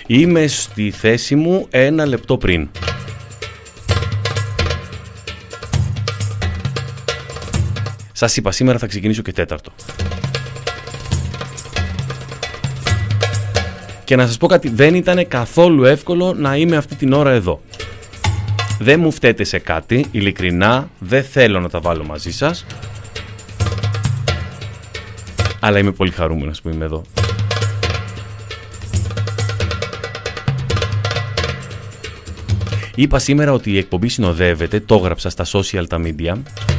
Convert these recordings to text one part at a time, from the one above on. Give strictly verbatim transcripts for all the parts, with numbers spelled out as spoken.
Είμαι στη θέση μου ένα λεπτό πριν. Σας είπα, σήμερα θα ξεκινήσω και τέταρτο. Και να σας πω κάτι, δεν ήταν καθόλου εύκολο να είμαι αυτή την ώρα εδώ. Δεν μου φταίτε σε κάτι, ειλικρινά, δεν θέλω να τα βάλω μαζί σας. Αλλά είμαι πολύ χαρούμενος που είμαι εδώ. Είπα σήμερα ότι η εκπομπή συνοδεύεται, το έγραψα στα social τα media,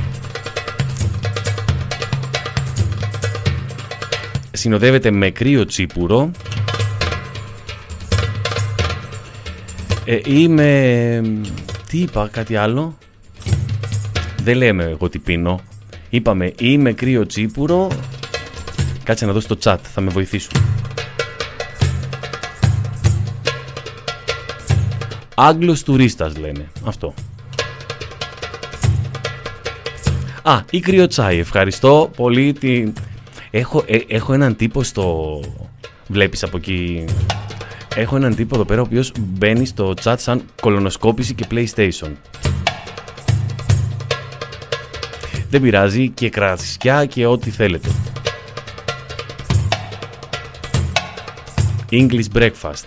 συνοδεύεται με κρύο τσίπουρο. ε, Είμαι... Τι είπα, κάτι άλλο? Δεν λέμε εγώ τι πίνω. Είπαμε είμαι κρύο τσίπουρο. Κάτσε να δω στο chat, θα με βοηθήσουν. Άγγλος τουρίστας λένε, αυτό. Α, ή κρύο τσάι, ευχαριστώ πολύ. Την... Έχω, ε, έχω έναν τύπο στο... Βλέπεις από εκεί... Έχω έναν τύπο εδώ πέρα ο οποίος μπαίνει στο chat σαν κολονοσκόπηση και PlayStation. Δεν πειράζει, και κρασιά και ό,τι θέλετε. English breakfast.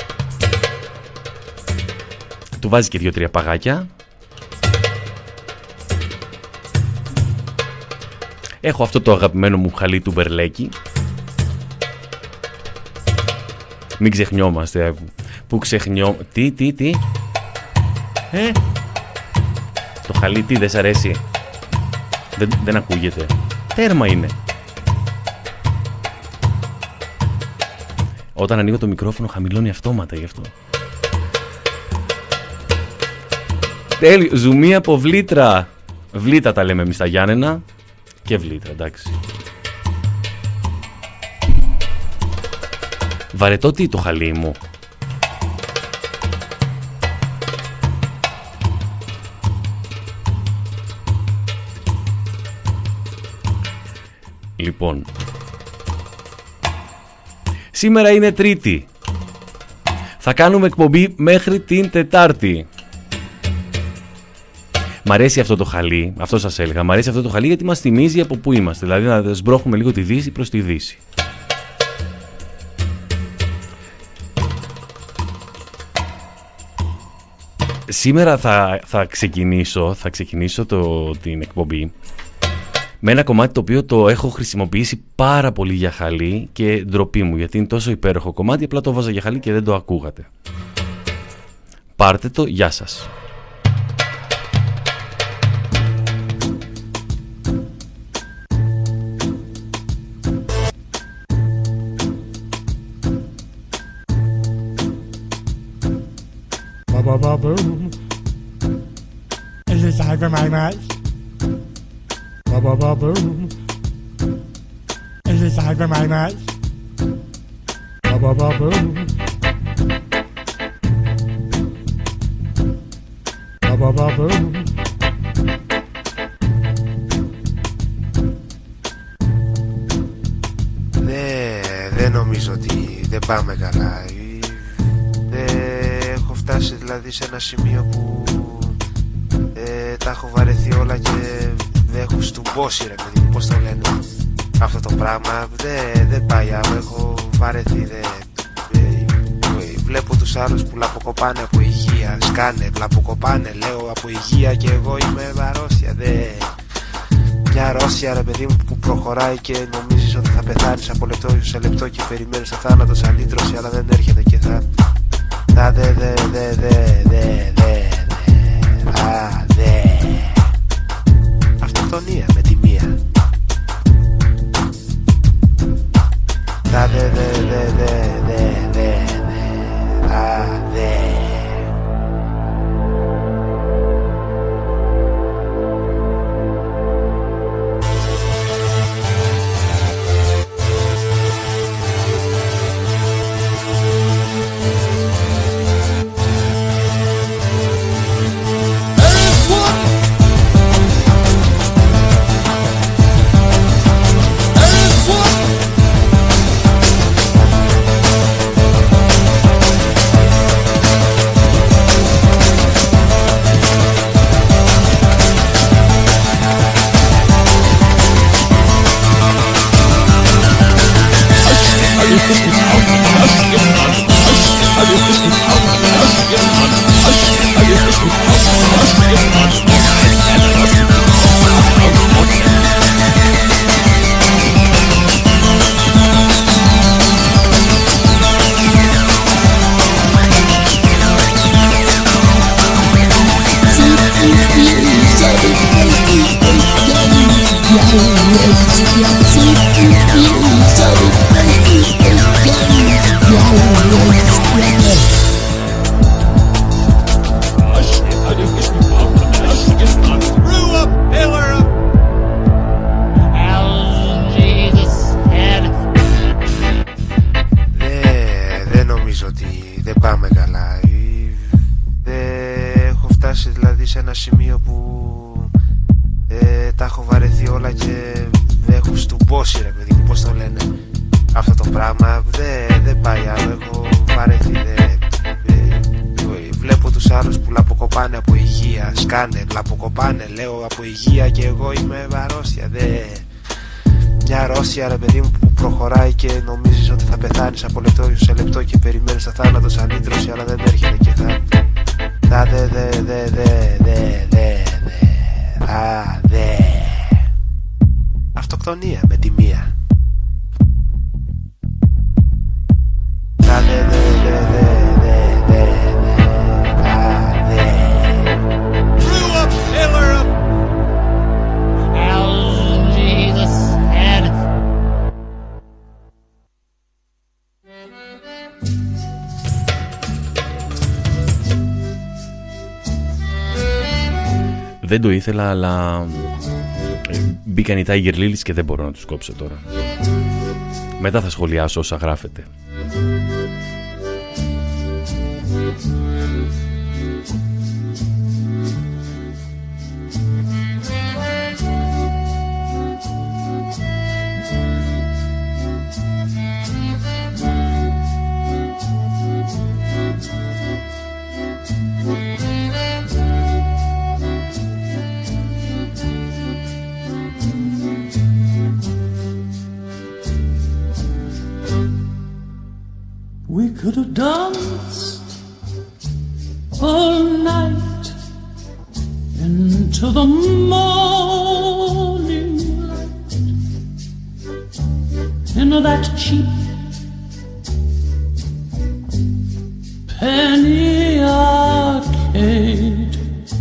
Του βάζει και δύο-τρία παγάκια. Έχω αυτό το αγαπημένο μου χαλί του μπερλέκι. Μην ξεχνιόμαστε. Που ξεχνιό... Τι, τι, τι. Ε? Το χαλί τι, δεν σ' αρέσει? Δεν, δεν ακούγεται. Τέρμα είναι. Όταν ανοίγω το μικρόφωνο χαμηλώνει αυτόματα γι' αυτό. Τέλειο. Ζουμί από Βλήτρα. Βλήτα τα λέμε εμείς στα Γιάννενα. Και Βλήτρα, εντάξει. Βαρετό τι το χαλί μου. Λοιπόν, σήμερα είναι Τρίτη. Θα κάνουμε εκπομπή μέχρι την Τετάρτη. Μ' αρέσει αυτό το χαλί, αυτό σας έλεγα. Μ' αρέσει αυτό το χαλί γιατί μας θυμίζει από πού είμαστε. Δηλαδή να σμπρώχουμε λίγο τη Δύση προς τη Δύση. Σήμερα θα, θα ξεκινήσω, θα ξεκινήσω το, την εκπομπή με ένα κομμάτι το οποίο το έχω χρησιμοποιήσει πάρα πολύ για χαλί και ντροπή μου, γιατί είναι τόσο υπέροχο κομμάτι, απλά το βάζα για χαλί και δεν το ακούγατε. Πάρτε το, γεια σας. Ba-ba-ba-boom. Is it time for my match? Ba-ba-ba-boom. Is it time for my match? Ba-ba-ba-boom. Ba-ba-ba-boom. Ναι, δεν νομίζω ότι δεν πάμε καλά. Έχω φτάσει δηλαδή σε ένα σημείο που ε, τα έχω βαρεθεί όλα και δεν έχω στουμπώσει, ρε παιδί, πώς το λένε αυτό το πράγμα. Δεν δε πάει άλλο, έχω βαρεθεί. Δε, δε, βλέπω τους άλλους που λαποκοπάνε από υγεία. Σκάνε, λαποκοπάνε, λέω από υγεία και εγώ είμαι αρρώστια. Δε, μια αρρώστια, ρε παιδί μου, που προχωράει και νομίζεις ότι θα πεθάνεις από λεπτό σε λεπτό και περιμένεις το θάνατο σαν λύτρωση, αλλά δεν έρχεται και θα... Θα δε δε δε δε δε δε α δε αυτοκτονία με τη μία. Θα δε δε δε δε δε δε α δε. Λαποκοπάνε, λέω από υγεία και εγώ είμαι αρρώστια. Δε... Μια αρρώστια ρε παιδί μου που προχωράει και νομίζεις ότι θα πεθάνεις από λεπτό σε λεπτό και περιμένεις το θάνατο σαν λύτρωση, αλλά δεν έρχεται και θα... Θα δε δε δε δε δε δε δε θα δε αυτοκτονία με τη μία. Θα δε δε δε δε δε δε θα δε. Δεν το ήθελα, αλλά μπήκαν οι Tiger Lilies και δεν μπορώ να τους κόψω τώρα. Μετά θα σχολιάσω όσα γράφετε. We could have danced all night into the morning light in that cheap penny arcade.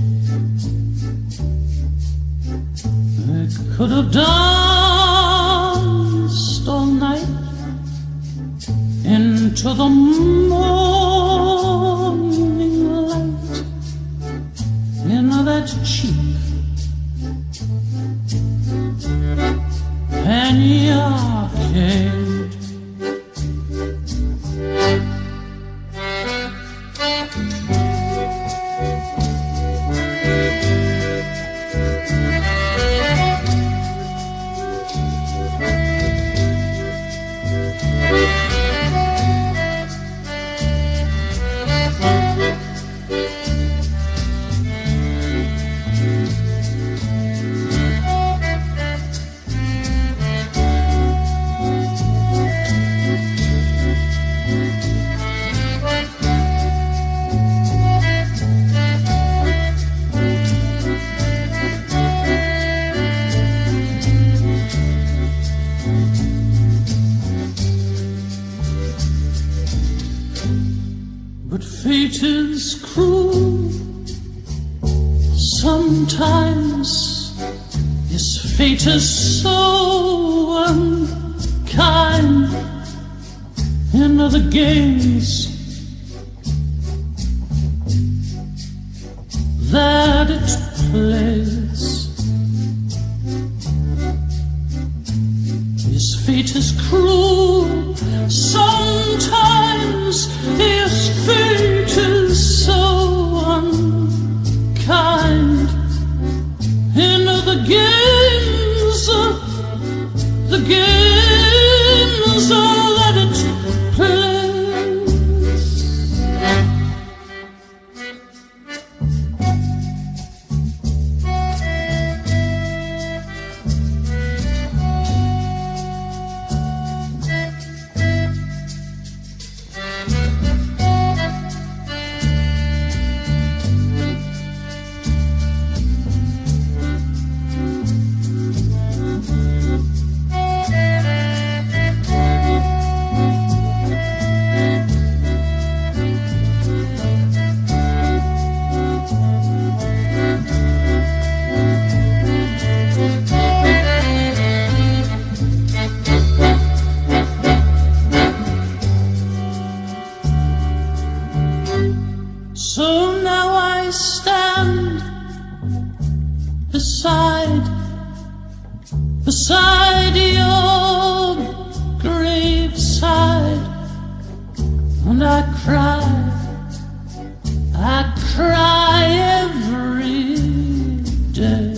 We could have danced all night into the morning light in that cheap penny arcade. But fate is cruel. Sometimes this fate is so unkind. In other games that it plays, this fate is cruel. Sometimes this fate is so unkind. In the games, the games that it plays. beside, beside your graveside, and I cry, I cry every day.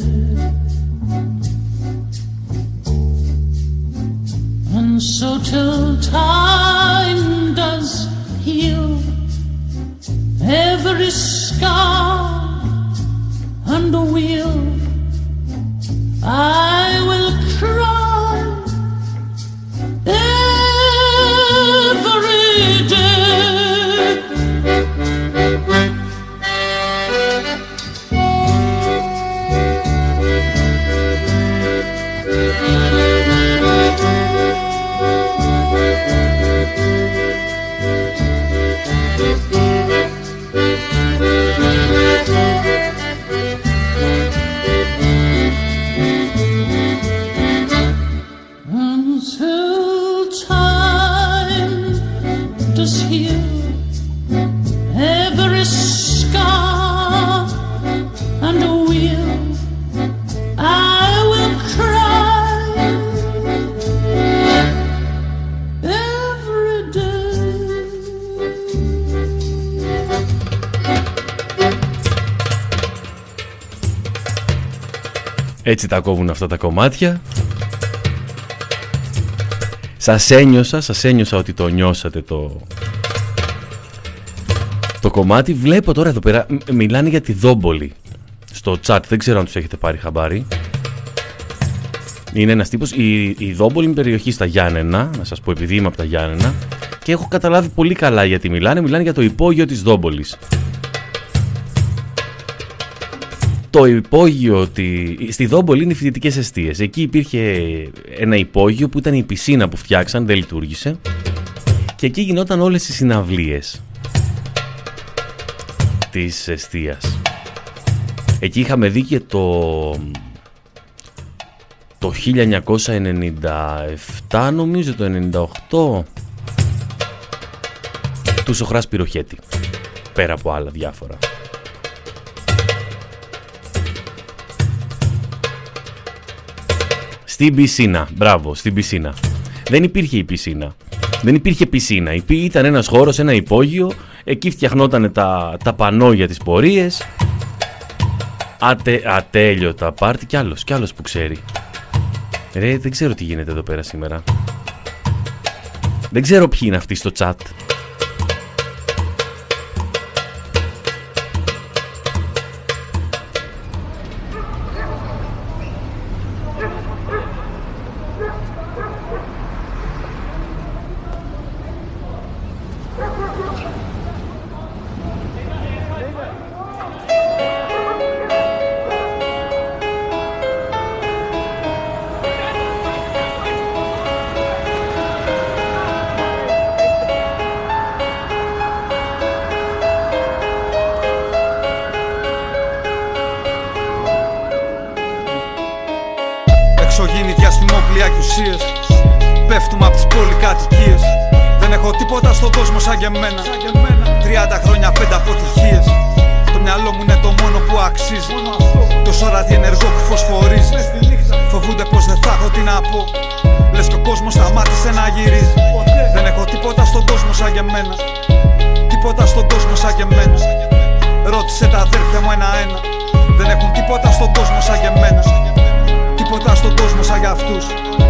And so till time does heal every scar and wheel, I will cry every day. Έτσι τα κόβουν αυτά τα κομμάτια. Σας ένιωσα, σας ένιωσα ότι το νιώσατε το, το κομμάτι. Βλέπω τώρα εδώ πέρα, μιλάνε για τη Δόμπολη στο chat, δεν ξέρω αν τους έχετε πάρει χαμπάρι. Είναι ένας τύπος, η, η Δόμπολη είναι περιοχή στα Γιάννενα, να σας πω επειδή είμαι από τα Γιάννενα, και έχω καταλάβει πολύ καλά γιατί μιλάνε, μιλάνε για το υπόγειο της Δόμπολης. Το υπόγειο, στη Δόμπολη είναι οι φοιτητικές εστίες. Εκεί υπήρχε ένα υπόγειο που ήταν η πισίνα που φτιάξαν, δεν λειτουργήσε. Και εκεί γινόταν όλες οι συναυλίες της εστίας. Εκεί είχαμε δει και το, το χίλια εννιακόσια ενενήντα επτά, νομίζω το ενενήντα οκτώ, του Σωχράς Πυροχέτη. Πέρα από άλλα διάφορα. Στην πισίνα, μπράβο, στην πισίνα. Δεν υπήρχε η πισίνα. Δεν υπήρχε πισίνα. Ήταν ένας χώρος, ένα υπόγειο. Εκεί φτιαχνόταν τα, τα πανό για τις πορείες. Ατε, ατέλειωτα πάρτι. Κι άλλος, κι άλλος που ξέρει. Ρε, δεν ξέρω τι γίνεται εδώ πέρα σήμερα. Δεν ξέρω ποιοι είναι αυτοί στο chat. Πέφτουμε απ' τις πολυκατοικίες. Δεν έχω τίποτα στον κόσμο σαν και εμένα. Τριάντα χρόνια, πέντε αποτυχίες. Το μυαλό μου είναι το μόνο που αξίζει. Τόσο ραδιενεργό που φωσφορίζει. Φοβούνται πως δεν θα έχω τι να πω. Λες και ο κόσμος σταμάτησε να γυρίζει. Δεν έχω τίποτα στον κόσμο σαν και εμένα. Τίποτα στον κόσμο σαν και εμένα. Ρώτησε τα αδέρφια μου ένα-ένα. Δεν έχουν τίποτα στον κόσμο σαν και εμένα. Τίποτα στον κόσμο σαν για αυτούς.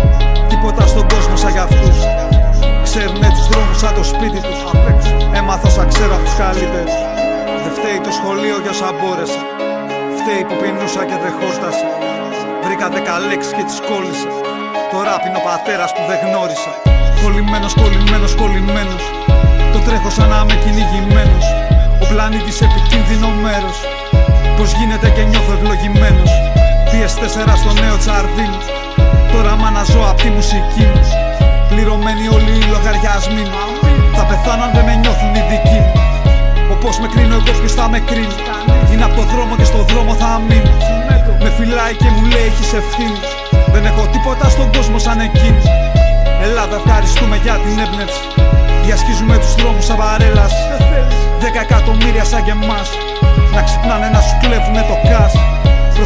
Τίποτα στον κόσμο σαν για αυτούς. Ξέρουνε τους δρόμους σαν το σπίτι τους. Έμαθα όσα ξέρω απ' τους καλύτερους. Δεν φταίει το σχολείο για όσα μπόρεσα. Φταίει που πεινούσα και δεν χόρτασα. Βρήκα δέκα λέξεις και τις κόλλησα. Το ράπ είναι ο πατέρας που δεν γνώρισα. Κολλημένος, κολλημένος, κολλημένος. Το τρέχω σαν να είμαι κυνηγημένος. Ο πλανήτης επικίνδυνο μέρος. Πως γίνεται και νιώθω ευλογημένος. πι ες φορ στο νέο τσαρδίνο. Τώρα μάνα ζω απ' τη μουσική μου. Πληρωμένοι όλοι οι λογαριασμοί μου. Θα πεθάνω αν δεν με νιώθουν οι δικοί μου. Όπως με κρίνω εγώ ποιος θα με κρίνει. Είναι απ' το δρόμο και στο δρόμο θα μείνω. Με φυλάει και μου λέει έχεις ευθύνη. Δεν έχω τίποτα στον κόσμο σαν εκείνη. Ελλάδα ευχαριστούμε για την έμπνευση. Διασχίζουμε τους δρόμους σαν παρέλαση. Δέκα εκατομμύρια σαν και εμάς. Να ξυπνάνε να σου κλέβουνε το κας. Προς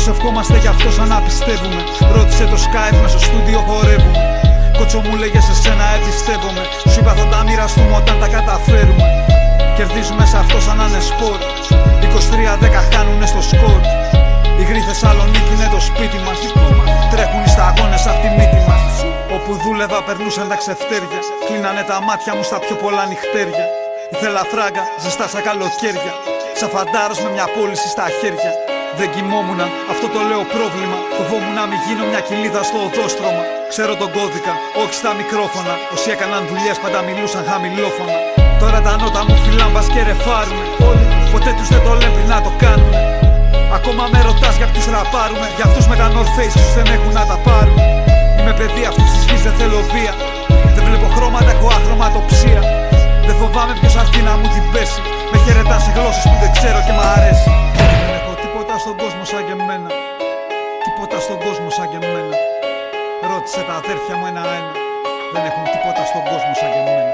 Προσευχόμαστε γι' αυτό σαν να πιστεύουμε. Ρώτησε το Skype μέσα στο στούντιο χορεύουμε. Κότσο μου λέγε σε σένα εμπιστεύομαι. Σου είπα θα τα μοιραστούμε όταν τα καταφέρουμε. Κερδίζουμε σε αυτό σαν να είναι σπορ. είκοσι τρία δέκα χάνουνε στο σκορ. Η γρή Θεσσαλονίκη είναι το σπίτι μας. Τρέχουν οι σταγόνες απ' τη μύτη μας. Όπου δούλευα περνούσαν τα ξεφτέρια. Κλείνανε τα μάτια μου στα πιο πολλά νυχτέρια. Ήθελα φράγκα, ζεστά σαν καλοκαίρια. Σαν φαντάρος με μια πώληση στα χέρια. Δεν κοιμόμουνα, αυτό το λέω πρόβλημα. Φοβόμουν να μην γίνω μια κοιλίδα στο οδόστρωμα. Ξέρω τον κώδικα, όχι στα μικρόφωνα. Όσοι έκαναν δουλειές πάντα μιλούσαν χαμηλόφωνα. Τώρα τα νότα μου φυλάν μπας και ρεφάρουνε. Ποτέ τους δεν το λένε πριν να το κάνουνε. Ακόμα με ρωτάς για ποιους ραπάρουμε. Για αυτούς με τα North Face τους δεν έχουν να τα πάρουν. Είμαι παιδί αυτούς της γης, δεν θέλω βία. Δεν βλέπω χρώματα, έχω αχρωματοψία. Δεν φοβάμαι ποιος αρθεί να μου την πέσει. Με χαιρετά σε γλώσσες που δεν ξέρω και μ' αρέσει. Δεν έχω τίποτα στον κόσμο σαν και εμένα. Τίποτα στον κόσμο σαν και εμένα. Ρώτησε τα αδέρφια μου ένα-ένα. Δεν έχουν τίποτα στον κόσμο σαν και εμένα.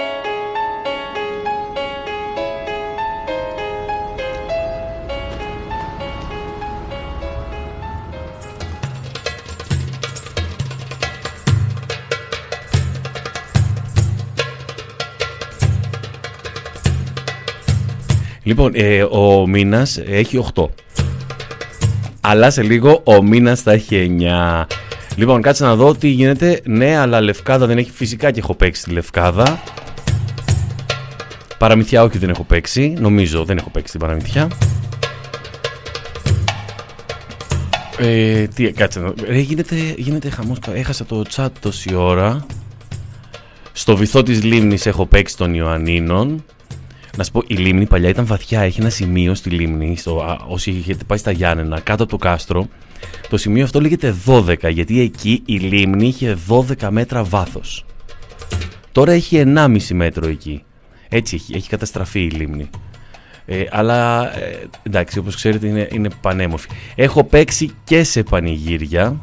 Λοιπόν, ε, ο μήνας έχει οκτώ. Αλλά σε λίγο ο μήνας θα έχει εννιά. Λοιπόν, κάτσε να δω τι γίνεται. Ναι, αλλά Λευκάδα δεν έχει. Φυσικά και έχω παίξει τη Λευκάδα. Παραμυθιά όχι, δεν έχω παίξει. Νομίζω δεν έχω παίξει την Παραμυθιά. Ε, τι, κάτσε να δω. Ε, γίνεται, γίνεται χαμός. Έχασα το chat τόση ώρα. Στο βυθό της λίμνης έχω παίξει των Ιωαννίνων. Να σου πω, η λίμνη παλιά ήταν βαθιά. Έχει ένα σημείο στη λίμνη, στο, α, όσοι έχετε πάει στα Γιάννενα, κάτω από το κάστρο. Το σημείο αυτό λέγεται δώδεκα, γιατί εκεί η λίμνη είχε δώδεκα μέτρα βάθος. Τώρα έχει ενάμιση μέτρο εκεί. Έτσι έχει, έχει καταστραφεί η λίμνη. Ε, αλλά ε, εντάξει, όπως ξέρετε είναι, είναι πανέμορφη. Έχω παίξει και σε πανηγύρια.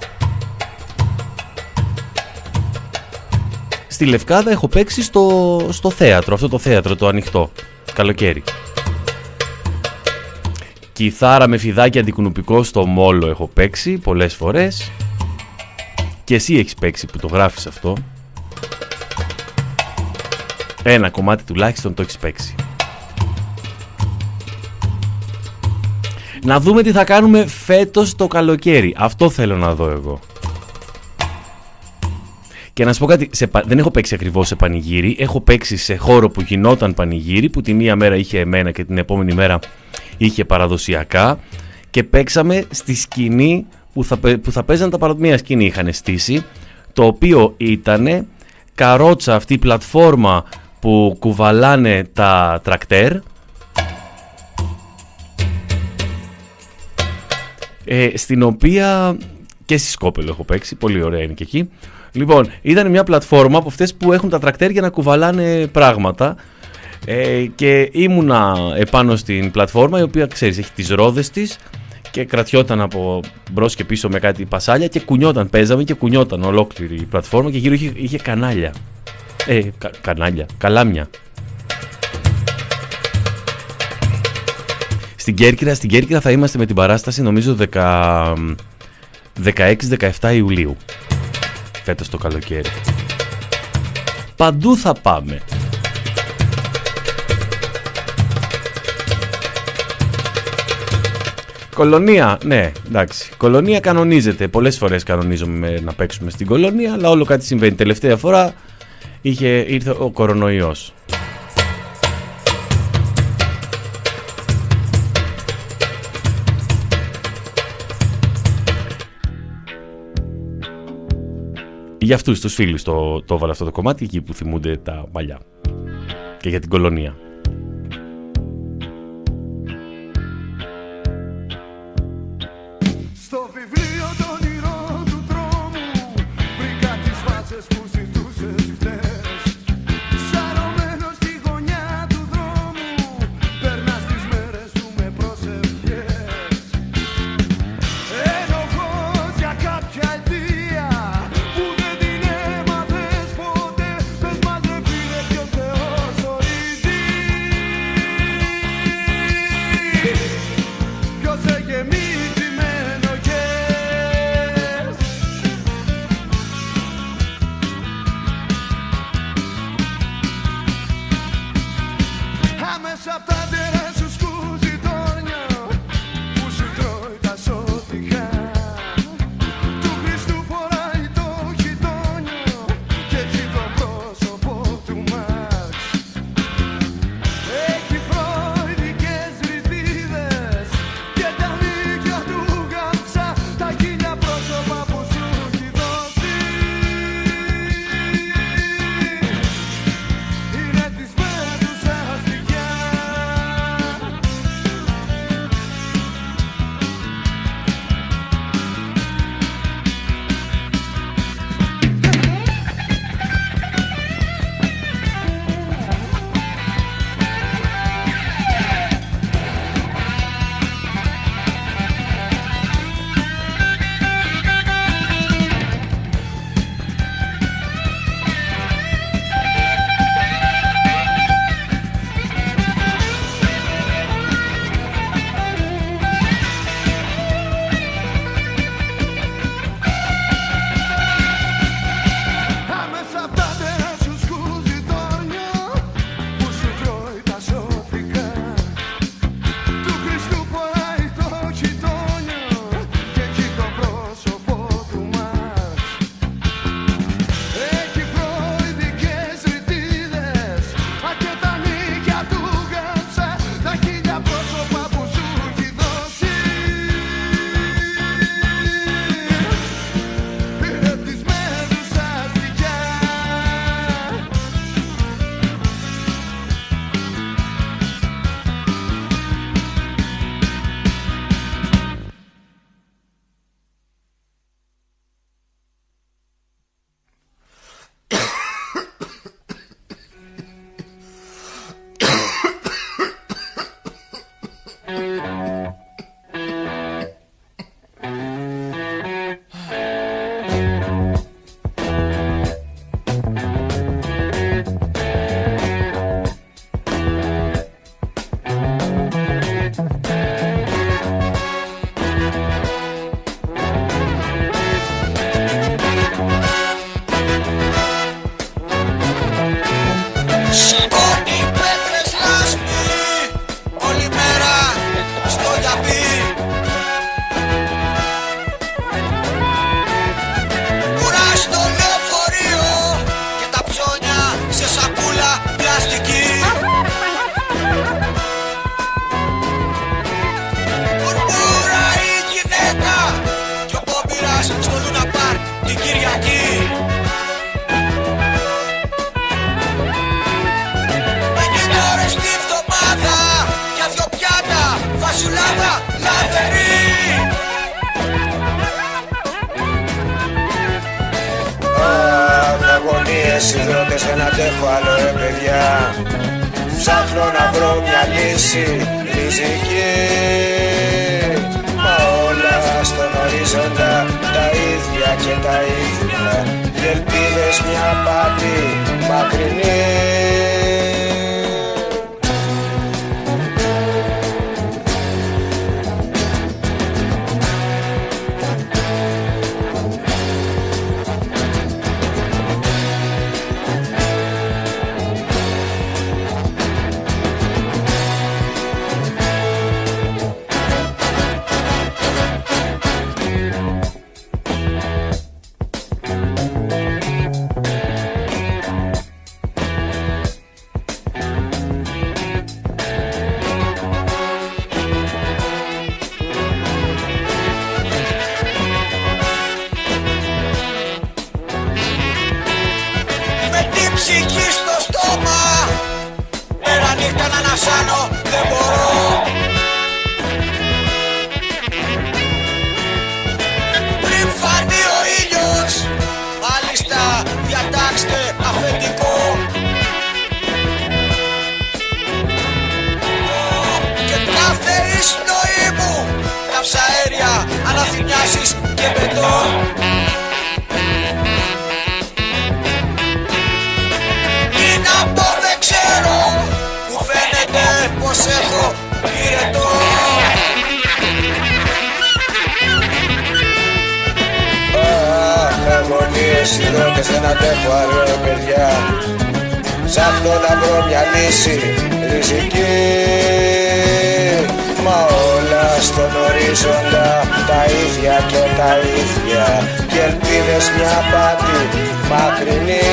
Στη Λευκάδα έχω παίξει στο, στο θέατρο, αυτό το θέατρο το ανοιχτό, καλοκαίρι. Κιθάρα με φιδάκι αντικουνουπικό στο Μόλο έχω παίξει πολλές φορές. Και εσύ έχεις παίξει που το γράφεις αυτό. Ένα κομμάτι τουλάχιστον το έχεις παίξει. Να δούμε τι θα κάνουμε φέτος το καλοκαίρι. Αυτό θέλω να δω εγώ. Και να σου πω κάτι, σε, δεν έχω παίξει ακριβώς σε πανηγύρι. Έχω παίξει σε χώρο που γινόταν πανηγύρι, που τη μία μέρα είχε εμένα και την επόμενη μέρα είχε παραδοσιακά. Και παίξαμε στη σκηνή που θα, που θα παίζαν τα παραδοσιακά. Μία σκηνή είχαν στήσει, το οποίο ήταν καρότσα, αυτή η πλατφόρμα που κουβαλάνε τα τρακτέρ. Ε, στην οποία και στη Σκόπελο έχω παίξει, πολύ ωραία είναι και εκεί. Λοιπόν, ήταν μια πλατφόρμα από αυτές που έχουν τα τρακτέρ για να κουβαλάνε πράγματα ε, και ήμουνα επάνω στην πλατφόρμα, η οποία ξέρεις έχει τις ρόδες της και κρατιόταν από μπρος και πίσω με κάτι πασάλια και κουνιόταν, παίζαμε και κουνιόταν ολόκληρη η πλατφόρμα και γύρω είχε, είχε κανάλια, ε, κα, κανάλια, καλάμια. Στην Κέρκυρα, στην Κέρκυρα θα είμαστε με την παράσταση νομίζω δεκαέξι δεκαεπτά Ιουλίου. Φέτος το καλοκαίρι. Παντού θα πάμε. Κολονία, ναι, εντάξει. Κολονία κανονίζεται. Πολλές φορές κανονίζουμε να παίξουμε στην Κολονία, αλλά όλο κάτι συμβαίνει. Τελευταία φορά είχε, ήρθε ο κορονοϊός. Για αυτούς τους φίλους το, το έβαλα αυτό το κομμάτι, εκεί που θυμούνται τα παλιά. Και για την Κολονία. Στο βιβλίο των ηρών του δρόμου βρήκα τις φάτσες που ζητούσες χτες. Σαρωμένος στη γωνιά του δρόμου περνάς τις μέρες σου με προσευχές. Ενοχός για κάποια αιτία που δεν την έμαθες ποτέ. Πες μας ρε φίλε ποιος Θεός ορίζει. Ποιος σε γεμίζει με χαμογελίες υδρότες, δεν αντέχω άλλο ρε παιδιά. Ψάχνω να βρω μια λύση ριζική, μα όλα στον ορίζοντα τα ίδια και τα ίδια, οι ελπίδες μια πάτη μακρινή. Ψυχή στο στόμα, μέρα νύχτα να ανασάνω δεν μπορώ. Πριν φανεί ο ήλιος, μάλιστα διατάξτε αφεντικό. Και κάθε εισπνοή μου, καυσαέρια, αναθυμιάσεις και μπετόν. Πως έχω πυρετό. Αχ, αγωνίες υδρότες, δεν αντέχω άλλο ρε παιδιά. Ψάχνω να βρω μια λύση ριζική, μα όλα στον ορίζοντα τα ίδια και τα ίδια, και ελπίδες μια πάτη μακρινή.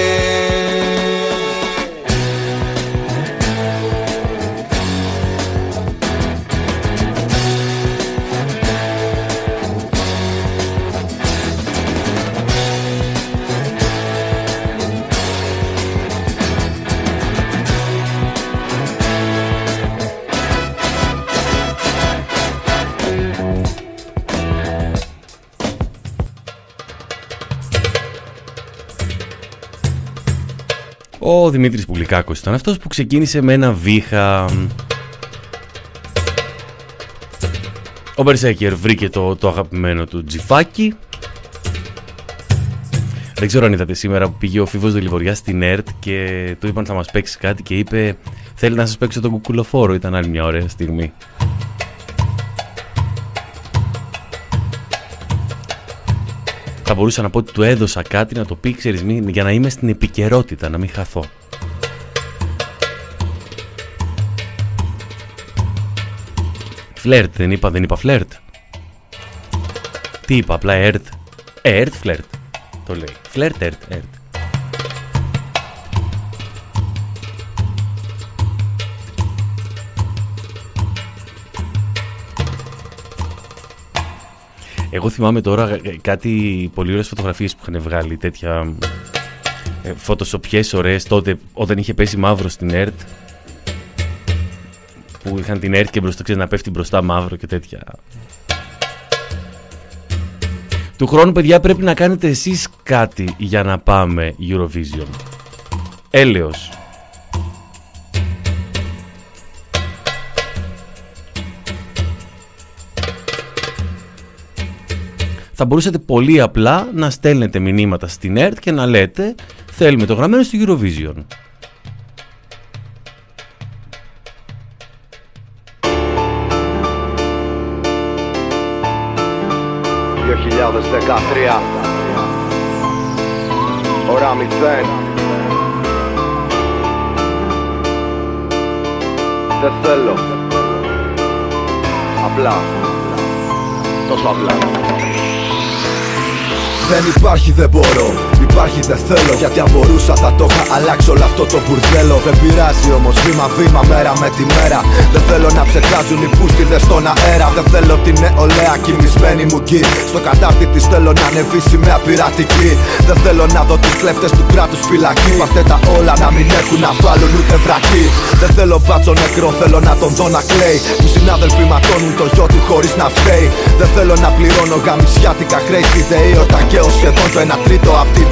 Ο Δημήτρης Πουλικάκος ήταν αυτός που ξεκίνησε με ένα βήχα. Ο Μπερσέκερ βρήκε το, το αγαπημένο του τζιφάκι. Δεν ξέρω αν είδατε σήμερα που πήγε ο Φίβος Δελιβοριάς στην ΕΡΤ και του είπαν θα μας παίξει κάτι και είπε θέλει να σας παίξω τον κουκουλοφόρο. Ήταν άλλη μια ωραία στιγμή. Θα μπορούσα να πω ότι του έδωσα κάτι να το πει, ξέρεις, για να είμαι στην επικαιρότητα, να μην χαθώ. Φλερτ δεν είπα, δεν είπα φλερτ. Τι είπα, απλά ερτ. Ε, ερτ φλερτ. Το λέει. Φλερτ, ερτ, ερτ. Εγώ θυμάμαι τώρα κάτι πολύ ωραίες φωτογραφίες που είχαν βγάλει, τέτοια φωτοσοπιές ωραίες τότε όταν είχε πέσει μαύρο στην ΕΡΤ, που είχαν την ΕΡΤ και μπροστά, ξέρεις, να πέφτει μπροστά μαύρο και τέτοια. Του χρόνου, παιδιά, πρέπει να κάνετε εσείς κάτι για να πάμε Eurovision. Έλεος. Θα μπορούσατε πολύ απλά να στέλνετε μηνύματα στην ΕΡΤ και να λέτε θέλουμε το γραμμένο στο Eurovision. δύο χιλιάδες δεκατρία ώρα μηδέν. Δεν θέλω. Απλά. Τόσο απλά. Δεν υπάρχει, δεν μπορώ. Υπάρχει, δεν θέλω. Γιατί αν μπορούσα θα το είχα αλλάξει όλο αυτό το μπουρδέλο. Δεν πειράζει όμως, βήμα-βήμα, μέρα με τη μέρα. Δεν θέλω να ψεκάζουν οι πούστιδες στον αέρα. Δεν θέλω την νεολαία κοιμισμένη μου γκί. Στο κατάρτι της θέλω να ανεβεί σημαία πειρατική. Δεν θέλω να δω τους κλέφτες του κράτους φυλακή. Πάρτε τα όλα να μην έχουν να βάλουν ούτε βρακή. Δεν θέλω μπάτσο νεκρό, θέλω να τον δω να κλαίει. Που συνάδελφοι ματώνουν το γιο του χωρίς να φταίει. Δεν θέλω να πληρώνω γαμισιάτικα χρέη στη ΔΕΗ. Όταν καίω σχεδόν το ένα τρίτο απ' τη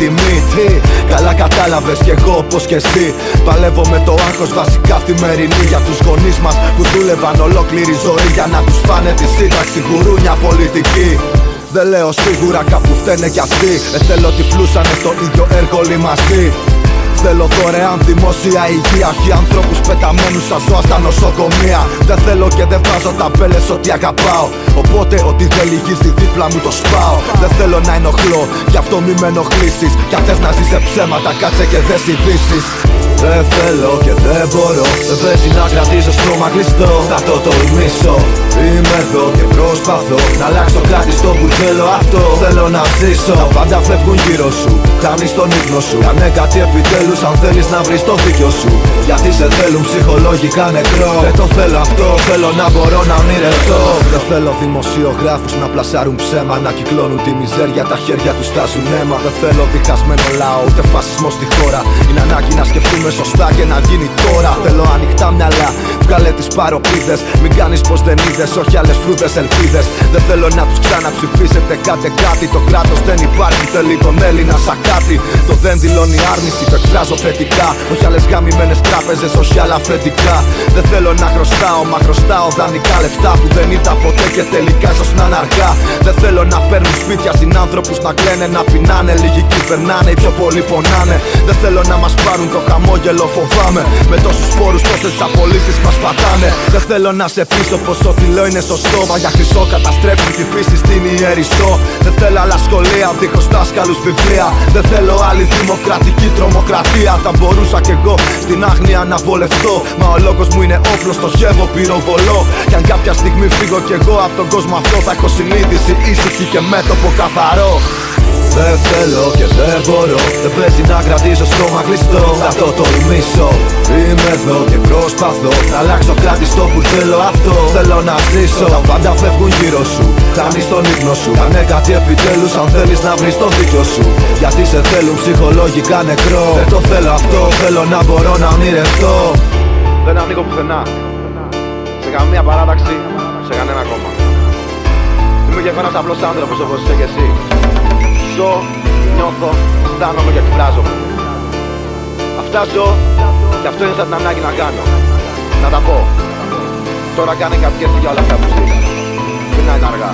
τιμή. Τι, καλά κατάλαβες κι εγώ όπως και εσύ. Παλεύω με το άγχος βασικά καθημερινή για τους γονείς μας που δούλευαν ολόκληρη ζωή για να τους φάνε τη σύνταξη, γουρούνια πολιτική. Δεν λέω σίγουρα κάπου φταίνε κι αυτοί. Δεν θέλω τυφλούσανε στο ίδιο έργο όλοι μαζί. Θέλω δωρεάν δημόσια υγεία, όχι ανθρώπους πεταμένους σαν ζώα στα νοσοκομεία. Δεν θέλω και δεν βάζω ταμπέλες ότι αγαπάω. Οπότε ό,τι δεν λυγίζει δίπλα μου το σπάω. Δεν θέλω να ενοχλώ, γι' αυτό μη με ενοχλήσεις. Κι αν θες να ζεις σε ψέματα κάτσε και δες ειδήσεις. Δεν θέλω και δεν μπορώ, δεν παίζει να κρατήσω στόμα κλειστό. Θα το τολμήσω, είμαι εδώ και προσπαθώ να αλλάξω κάτι στο μπουρδέλο αυτό. Θέλω να ζήσω, τα πάντα φεύγουν γύρω σου. Χάνεις τον ύπνο σου, κάνε κάτι επιτέλους αν θέλεις να βρεις το δίκιο σου. Γιατί σε θέλουν ψυχολογικά νεκρό. Δεν το θέλω αυτό, θέλω να μπορώ να ονειρευτώ. Δεν θέλω δημοσιογράφους να πλασάρουν ψέμα, να κυκλώνουν τη μιζέρια, τα χέρια τους στάζουν αίμα. Δεν θέλω διχασμένο λαό, ούτε φασισμό στη χώρα. Είναι ανάγκη να σκεφτούμε σωστά και να γίνει τώρα. Θέλω ανοιχτά μυαλά, βγάλε τις παροπίδες. Μην κάνεις πως δεν είδες, όχι άλλες φρούδες ελπίδες. Δεν θέλω να τους ξαναψηφίσετε, κάτε κάτι. Το κράτος δεν υπάρχει, θέλει τον Έλληνα σαν κάτι. Το δεν δηλώνει άρνηση, το εκφράζω θετικά. Όχι άλλες γαμημένες τράπεζες, όχι άλλα αφεντικά. Δεν θέλω να χρωστάω, μα χρωστάω δανεικά λεφτά που δεν είδα ποτέ και τελικά ίσως να είναι αργά. Δεν θέλω να παίρνουν σπίτια συνάνθρωπους να κλαίνε, να πεινάνε. Λίγοι κυβερνάνε, οι πιο πολλοί πονάνε. Δεν θέλω να μας πάρουν το χαμόγελο, φοβάμαι. Με τόσους φόρους, τόσες απολύσεις μας πατάνε. Δεν θέλω να σε πείσω πως ό,τι λέω είναι σωστό. Μα για χρυσό καταστρέφουν τη φύση στην ιεριστό. Δεν θέλω άλλα σχολεία, δίχως δάσκαλους βιβλία. Δεν θέλω άλλη δημοκρατική τρομοκρατία. Θα μπορούσα κι εγώ στην άγνοια να βολευτώ. Μα ο λόγος μου είναι όπλο, στοχεύω, πυροβολώ. Κι αν κάποια στιγμή φύγω κι εγώ από τον κόσμο αυτό, θα έχω συνείδηση ήσυχη και μέτωπο καθαρό. Δεν θέλω και δεν μπορώ, δεν παίζει να κρατήσω στόμα κλειστό. Θα το τολμήσω, είμαι εδώ και προσπαθώ να αλλάξω κάτι στο μπουρδέλο αυτό. Θέλω να ζήσω, τα πάντα φεύγουν γύρω σου. Χάνεις τον ύπνο σου, κάνε κάτι επιτέλους αν θέλεις να βρεις το δίκιο σου. Γιατί σε θέλουν ψυχολογικά νεκρό. Δεν το θέλω αυτό, θέλω να μπορώ να ονειρευτώ. Δεν ανοίγω πουθενά, σε καμία παράταξη, σε κανένα κόμμα. Είμαι και ένας απλός άνθρωπος όπως είσαι και εσύ. Ζω, νιώθω, αισθάνομαι και εκφράζομαι. Αυτά ζω και αυτό είναι σαν την ανάγκη να κάνω. Να τα πω. Τώρα κάνε κάτι και για όλα αυτά που ζεις. Πριν να είναι αργά.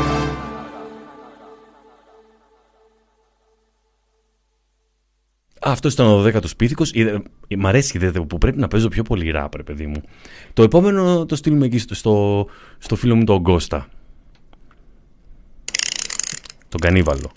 Αυτό ήταν ο δέκατος Πίθηκος. Μ' αρέσει που πρέπει να παίζω πιο πολύ ράπ, ρε παιδί μου. Το επόμενο το στείλουμε εκεί στο, στο, στο φίλο μου τον Κώστα. Τον Κανίβαλο.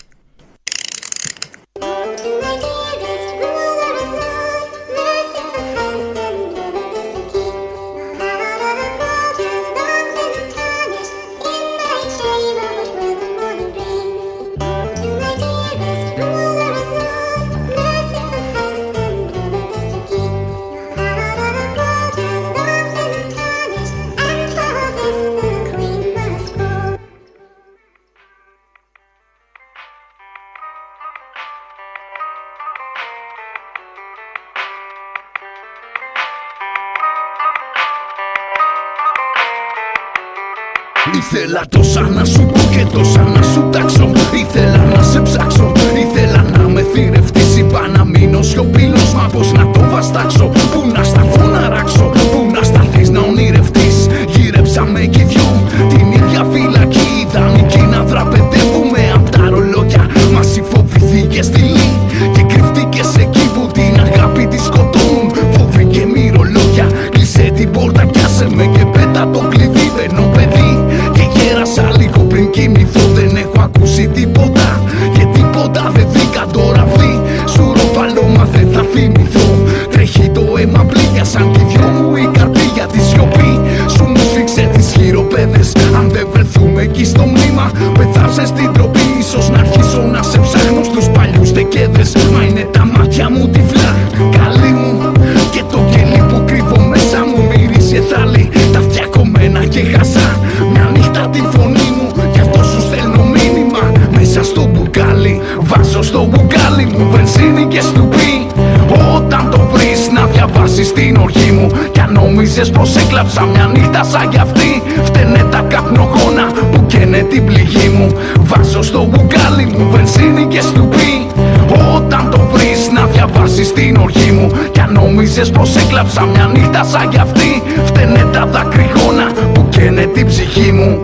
Ήθελα τόσα να σου πω και τόσα να σου τάξω. Ήθελα να σε ψάξω, ήθελα να με θηρευτείς. Είπα να μείνω σιωπηλός, μα πως να το βαστάξω. Πού να σταθώ να ράξω, πού να σταθείς να ονειρευτείς. Γύρεψαμε κι οι δυο την ίδια φυλακή. Ιδανική να δραπετεύουμε απ' τα ρολόγια. Μας φοβηθήκες δειλή και κρυφτήκες εκεί που την αγάπη τη σκοτώνουν. Φόβοι και μυρολόγια. Κλείσε την πόρτα κι άσε με και πέτα το κλειδί. Μπαίνω παιδί και γέρασα λίγο πριν κοιμηθώ. Δεν έχω ακούσει τίποτα και τίποτα δεν βρήκα το ραφί. Σου ροπαλώμα δεν θα θυμηθώ. Τρέχει το αίμα πλήγια σαν κι δυο μου η καρδιά τη σιωπή. Σου μου σφίξε τις χειροπέδες. Αν δεν βρεθούμε εκεί στο μνήμα, πεθάψε στην τροπή. Ίσως να αρχίσω να σε ψάχνω στους παλιούς τεκέδες. Μα είναι τα μάτια μου τυφλά, καλή μου. Και το κελί που κρύβω μέσα μου μυρίζει εθάλη. Τα αυτιά κομμένα και χασά μια νύχτα τη φωνή μου. Γι' αυτό σου στέλνω μήνυμα μέσα στο μπουκάλι. Βάζω στο μπουκάλι μου βενζίνη και στουπί. Όταν το βρεις να διαβάσεις την οργή μου. Κι αν νόμιζες πως έκλαψα μια νύχτα σαν κι αυτή, φταίνε τα καπνογόνα που καίνε την πληγή μου. Βάζω στο μπουκάλι μου βενζίνη και στουπί. νόμιζες πως έκλαψα μια νύχτα σαν κι αυτή? Φταίνε τα δακρυγόνα που καίνε την ψυχή μου.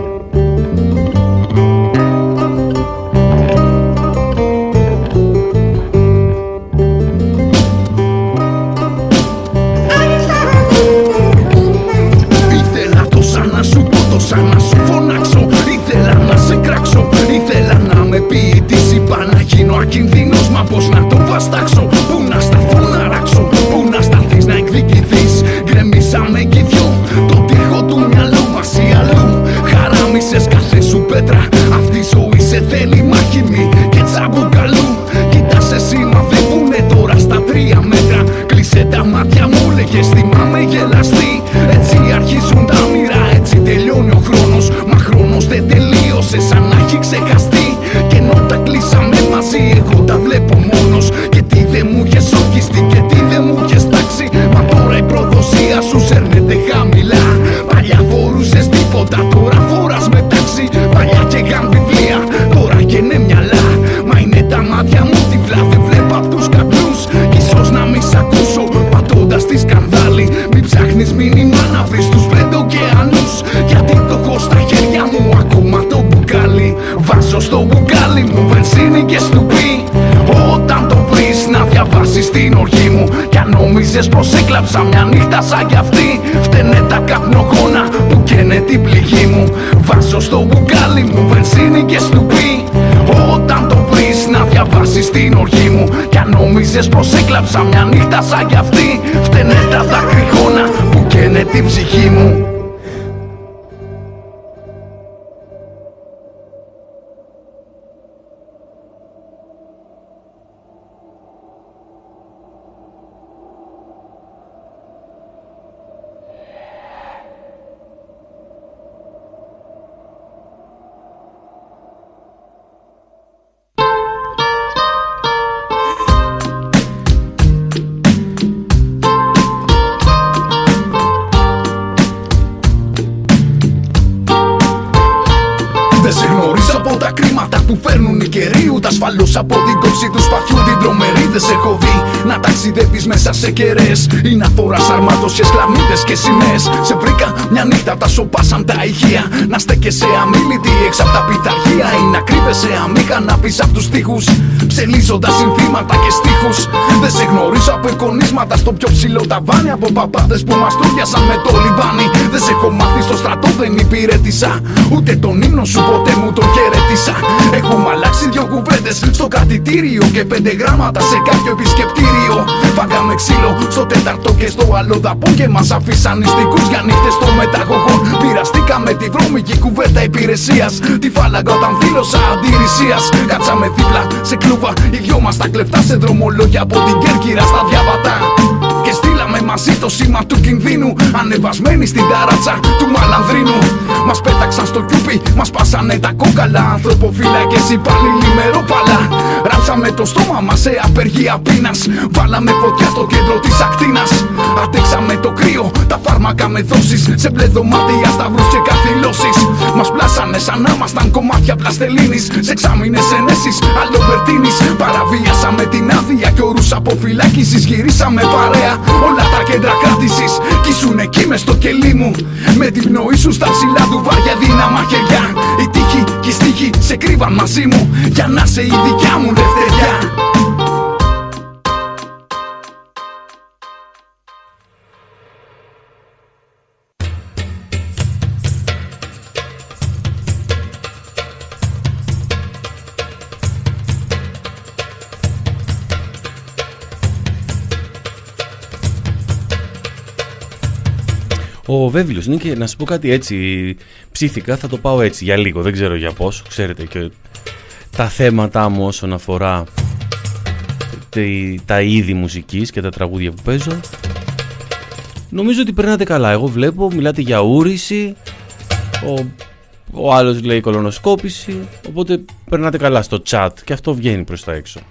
Ήθελα τόσα να σου πω, τόσα να σου φωνάξω. Ήθελα να σε κράξω, ήθελα να με ποιητήσει. Είπα να γίνω ακινδύνος, μα πως να το βαστάξω? Πού να σταθώ να ράξω, πού να σταθείς να εκδικηθείς? Γκρεμίσαμε κι οι δυο το τείχο του μυαλού μας ή αλλού. Χαράμισες κάθε σου πέτρα, αυτή η ζωή σε θέλει μάχημη και τσαμπουκαλού. Κοίτας εσύ μαθαίνουνε τώρα στα τρία μέτρα. Κλείσε τα μάτια μου, λέγες θυμάμαι γελαστή. Έτσι αρχίζουν τα όνειρα, έτσι τελειώνει ο χρόνος. Μα χρόνος δεν τελείωσε, σαν να έχει ξεχαστεί. Και ενώ τα κλείσαμε μαζί, εγώ τα βλέπω μόνος. Και τι δεν μου είχες ορκιστεί και τι δεν μου είχες τάξει. Μα τώρα η προδοσία σου σέρνεται χαμηλά. Παλιά φορούσες τίποτα, τώρα φοράς με τάξη. Παλιά καίγαν βιβλία, τώρα καίνε μυαλά. Μα είναι τα μάτια μου τυφλά, δεν βλέπω απ' τους κακούς. Κι ίσως να μη σ' ακούσω πατώντας τη σκανδάλη. Μην ψάχνεις μήνυμα να βρεις τους πέντε ωκεανούς. Γιατί το έχω στα χέρια μου ακόμα το μπουκάλι. Βάζω στο μπουκάλι μου βενζίνη και στουπί. Όταν το βρεις να διαβάσεις την οργή μου. Κι αν νόμιζες πως έκλαψα μια νύχτα σαν κι αυτή, φταίνε τα καπνογόνα που καίνε την πληγή μου. Βάζω στο μπουκάλι μου βενζίνη και στουπί. Όταν το βρεις να διαβάσεις την οργή μου. Κι αν νόμιζες πως έκλαψα μια νύχτα σαν κι αυτή, φταίνε τα δακρυγόνα που καίνε την ψυχή μου. Ασφαλώς από την κόψη του σπαθιού την τρομερή δεν σε έχω δει να ταξιδεύεις μέσα σε κεραίες ή να φοράς αρμάτωσες χλαμίδες και σημαίες. Σε βρήκα μια νύχτα τα σοπάσαν τα ηχεία. Να στέκεσαι αμήλυτη έξω απ' τα πειθαρχία ή να κρύβεσαι αμήχανα πίσω απ' τους τοίχους, ψελίζοντας συνθήματα και στίχους. Δεν σε γνωρίζω από εικονίσματα στο πιο ψηλό ταβάνι, από παπάδες που μας τούριασαν με το λιβάνι. Δεν σε έχω μάθει στο στρατό, δεν υπηρέτησα, ούτε τον ύμνο σου ποτέ μου τον χαιρετήσα. Έχουμε αλλάξει δυο κουβέντες στο κρατητήριο και πέντε γράμματα σε κάποιο επισκεπτήριο. Φάγαμε ξύλο στο τέταρτο και στο άλλο δαπό και μας αφήσαν νηστικούς για νύχτες των μεταγωγών. Πειραστήκαμε τη βρώμικη κουβέντα υπηρεσίας, τη φάλαγγα όταν δήλωσα αντιρρησίας. Κάτσαμε δίπλα σε κλούβα, οι δυο μας τα κλεφτά σε δρομολόγια από την Κέρκυρα στα Διαβατά. Και στείλαμε μαζί το σήμα του κινδύνου, ανεβασμένοι στην ταράτσα του Μαλανδρίνου. Μας πέταξαν στο κιούπι, μας πάσανε τα κόκαλα. Ανθρωποφύλακες υπάλληλοι με ρόπαλα. Ράψαμε το στόμα μας σε απεργία πείνας. Βάλαμε φωτιά στο κέντρο της ακτίνας. Αντέξαμε το κρύο, τα φάρμακα με δόσεις. Σε μπλε δωμάτια, σταυρούς και καθυλώσεις. Μας πλάσανε σαν να ήμασταν κομμάτια πλαστελίνης. Σε εξάμηνες ενέσεις, Αλμπερτίνης. Παραβίασαμε την άδεια και όρους αποφυλάκησης. Γυρίσαμε παρέα όλα τα κέντρα κράτησης. Κι ήσουν εκεί μες στο κελί μου, με την πνοή σου στα ψηλά του βάρια δύναμα χεριά. Η τύχη και η στίχη σε κρύβαν μαζί μου για να σε η δικιά μου δευτεριά. Ο Βέβυλος είναι και να σου πω κάτι έτσι ψήθηκα, θα το πάω έτσι για λίγο, δεν ξέρω για πόσο, ξέρετε και τα θέματα μου όσον αφορά τα είδη μουσικής και τα τραγούδια που παίζω. Νομίζω ότι περνάτε καλά, εγώ βλέπω, μιλάτε για ούρηση, ο, ο άλλος λέει κολονοσκόπηση, οπότε περνάτε καλά στο chat και αυτό βγαίνει προς τα έξω.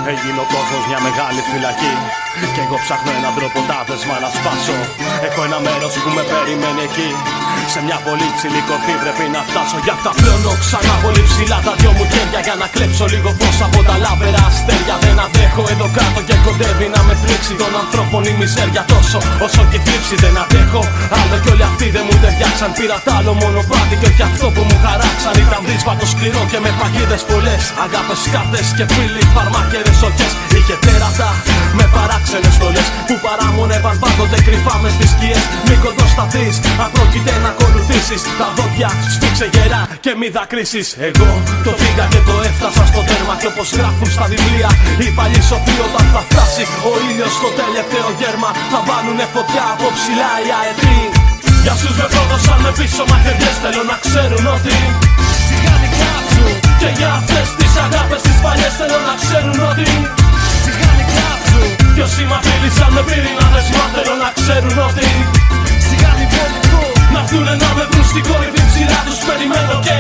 Έγινε ο κόσμος μια μεγάλη φυλακή κι εγώ ψάχνω έναν τρόπο τα δεσμά να σπάσω. Έχω ένα μέρος που με περιμένει εκεί, σε μια πολύ ψηλή κορφή πρέπει να φτάσω. Γι' αυτά πλώνω ξανά πολύ ψηλά τα δυο μου χέρια, για να κλέψω λίγο φως από τα λάμπερα αστέρια. Δεν αντέχω εδώ κάτω και κοντεύει να με πλήξει των ανθρώπων η μιζέρια, τόσο όσο και θλίψη. Δεν αντέχω άλλο κι όλοι αυτοί δεν μου ταιριάξαν. Πήρα τ' άλλο μονοπάτι και όχι αυτό που μου χαράξαν. Ήταν δύσβατο σκληρό και με παγίδες πολλές, αγάπες, κάρτες και φίλοι, φαρμάκερες οκές. Είχε τέρατα με παράξενες στολές που παράμονευαν πάντοτε κρυφά μες στις σκιές. Μη κοντοσταθείς, αν πρόκειται να ακολουθήσεις, τα δόντια σφίξε γερά και μη δακρύσεις. Εγώ το πήγα και το έφτασα στο τέρμα, και όπως γράφουν στα βιβλία οι παλιοί σοφοί, όταν θα φτάσει ο ήλιος στο τελευταίο γέρμα, θα βάλουνε φωτιά από ψηλά οι αετοί. Για όσους με πρόδωσαν με πίσω μαχαιριές, θέλω να ξέρουν ότι σιγάνι κάψου. Και για αυτές τις αγάπες τις παλιές θέλω να ξέρουν ότι σιγάνι κάψου. Κι όσοι μ' απείλησαν με πύρινα δεσμά, θέλω να ξέρουν ότι σιγάνι φοβηθώ. Να έρθουνε να με βρουν στην κορυφή ψηλά, τους περιμένω και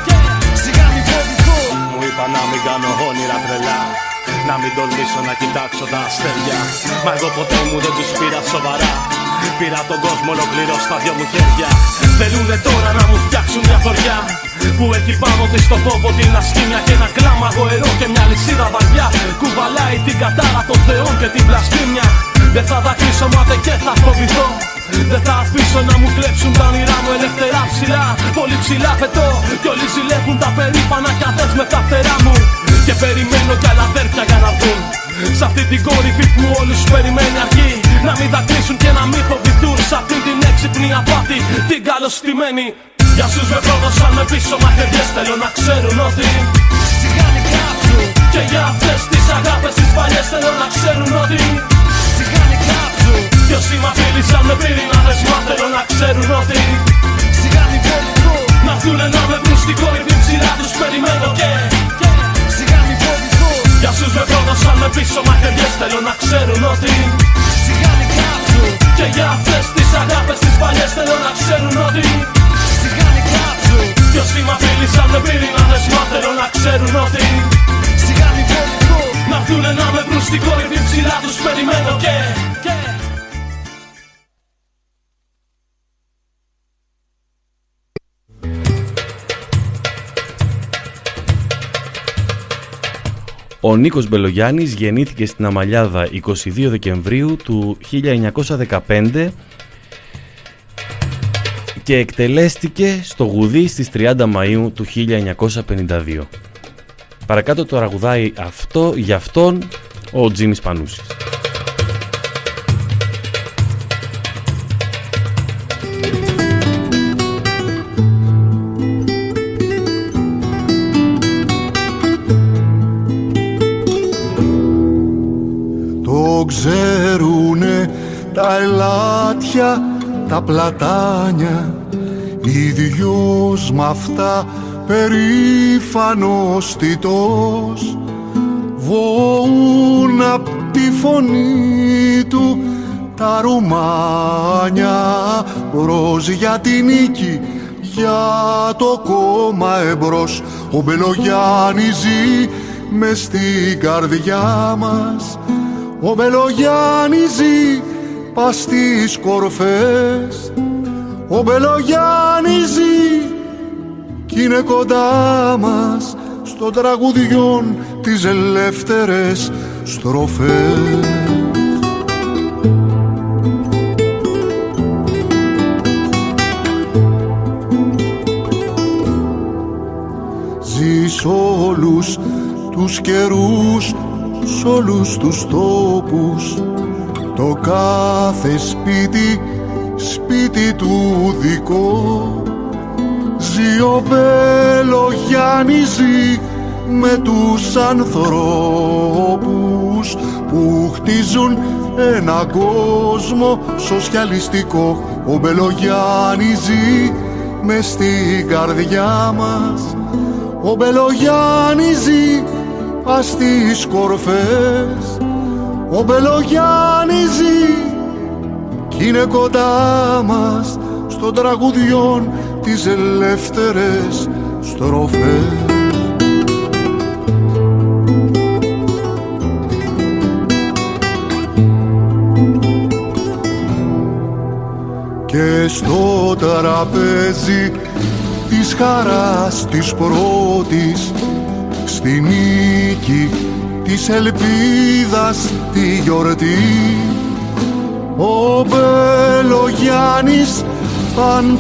σιγάνι φοβηθώ. Μου είπα να μην κάνω όνειρα τρελά, να μην τολμήσω να κοιτάξω τα αστέρια. Μα εγώ ποτέ μου δεν τους πήρα σοβαρά, πήρα τον κόσμο ολοκληρώ στα δυο μου χέρια. Θέλουνε τώρα να μου φτιάξουν μια χωριά που έχει πάνω της το φόβο, την ασκήμια και ένα κλάμα γοερό και μια λυσίδα βαριά. Κουβαλάει την κατάρα των θεών και την βλασφήμια. Δεν θα δακρύσω μάται και θα φοβηθώ, δεν θα αφήσω να μου κλέψουν τα όνειρά μου ελευθερά ψηλά. Πολύ ψηλά πετώ κι όλοι ζηλεύουν τα περήφανα κι αδές με τα φτερά μου. Και περιμένω κι άλλα αδέρφια για να βγουν σ' αυτή την κορυφή που όλους περιμένει αρκεί. Να μην δακρύσουν και να μην φοβηθούν σ' αυτή την έξυπνη απάτη, την καλωστημένη. Για όσους με πρόδωσαν με πίσω μαχαιριές, θέλω να ξέρουν ότι σιγάνι κάψου. Και για αυτές τις αγάπες τις παλιές θέλω να ξέρουν ότι σιγάνι κάψου. Κι όσοι μ' απείλησαν με πύρινα δεσμά, θέλω να ξέρουν ότι σιγάνι φοβηθώ. Να έρθουνε να με βρουν στην κορυφή ψηλά, τους περιμένω και σιγάνι φοβηθώ. Για όσους με πρόδωσαν με πίσω μαχαιριές, θέλω να ξέρουν ότι σιγάνι κάψου. Και για αυτές τις αγάπες τις παλιές θέλω να ξέρουν ότι σιγάνι κάψου. Κι όσοι μ' απείλησαν με πύρινα δεσμά, θέλω να ξέρουν ότι σιγάνι φοβηθώ. Να έρθουνε να με βρουν στην κορυφή ψηλά, τους περιμένω και Ο Νίκος Μπελογιάννης γεννήθηκε στην Αμαλιάδα εικοστή δεύτερη Δεκεμβρίου του χίλια εννιακόσια δεκαπέντε και εκτελέστηκε στο Γουδί στις τριάντα Μαΐου του χίλια εννιακόσια πενήντα δύο. Παρακάτω το τραγουδάει αυτό, για αυτόν ο Τζίμις Πανούσης. Το ξέρουνε τα ελάτια, τα πλατάνια, ίδιος μ' αυτά περήφανος τιτός. Βοούν απ' τη φωνή του τα ρουμάνια, μπρος για τη νίκη, για το κόμμα εμπρός. Ο Μπελογιάννης ζει μες στην καρδιά μας, ο Μπελογιάννης ζει πας στις κορφές. Ο Μπελογιάννης ζει κι είναι κοντά μας στον τραγουδιόν τις ελεύθερες στροφές. Ζει σ' όλους τους καιρούς, σ' όλους τους τόπους, το κάθε σπίτι, σπίτι του δικό. Ζει ο Μπελογιάννης, ζει με τους ανθρώπους που χτίζουν έναν κόσμο σοσιαλιστικό. Ο Μπελογιάννης ζει μες στην καρδιά μας, ο Μπελογιάννης ζει πας στις κορφές. Ο Μπελογιάννης ζει κι είναι κοντά μας στον τραγουδιόν τις ελεύθερες στροφές. στο τραπέζι της χαράς της πρώτης, στη νίκη της ελπίδας τη γιορτή. Ο Μπελογιάννης φαν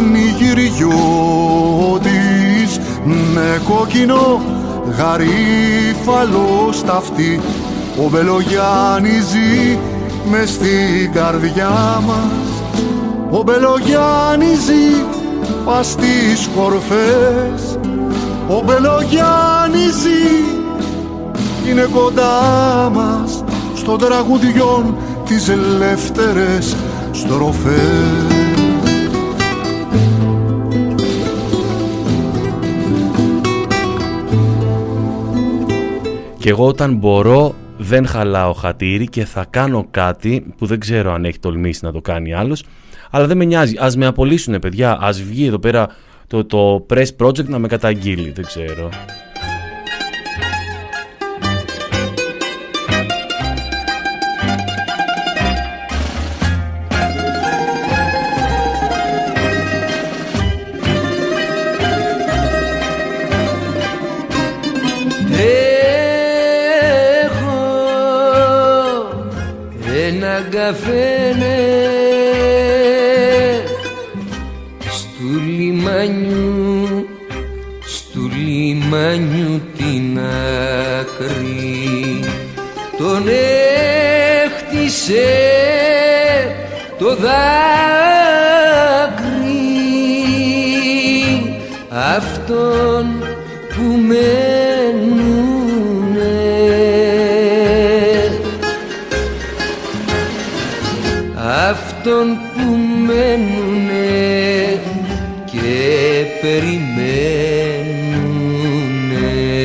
πανηγυριώτης, με κόκκινο γαρίφαλο στα αυτή. Ο Μπελογιάννης ζει μες στην καρδιά μας, ο Μπελογιάννης ζει πας στις κορφές. Ο Μπελογιάννης ζει, είναι κοντά μας, στον τραγουδιόν τις ελεύθερες στροφές. Και εγώ όταν μπορώ δεν χαλάω χατήρι και θα κάνω κάτι που δεν ξέρω αν έχει τολμήσει να το κάνει άλλος, αλλά δεν με νοιάζει. Ας με απολύσουνε, παιδιά, ας βγει εδώ πέρα το, το Press Project να με καταγγείλει, δεν ξέρω. Καφένε στου λιμάνιου, στου λιμάνιου την άκρη, τον έχτισε το δάκρυ, αυτόν που μένουνε, αυτόν που μένουνε και περιμένουνε.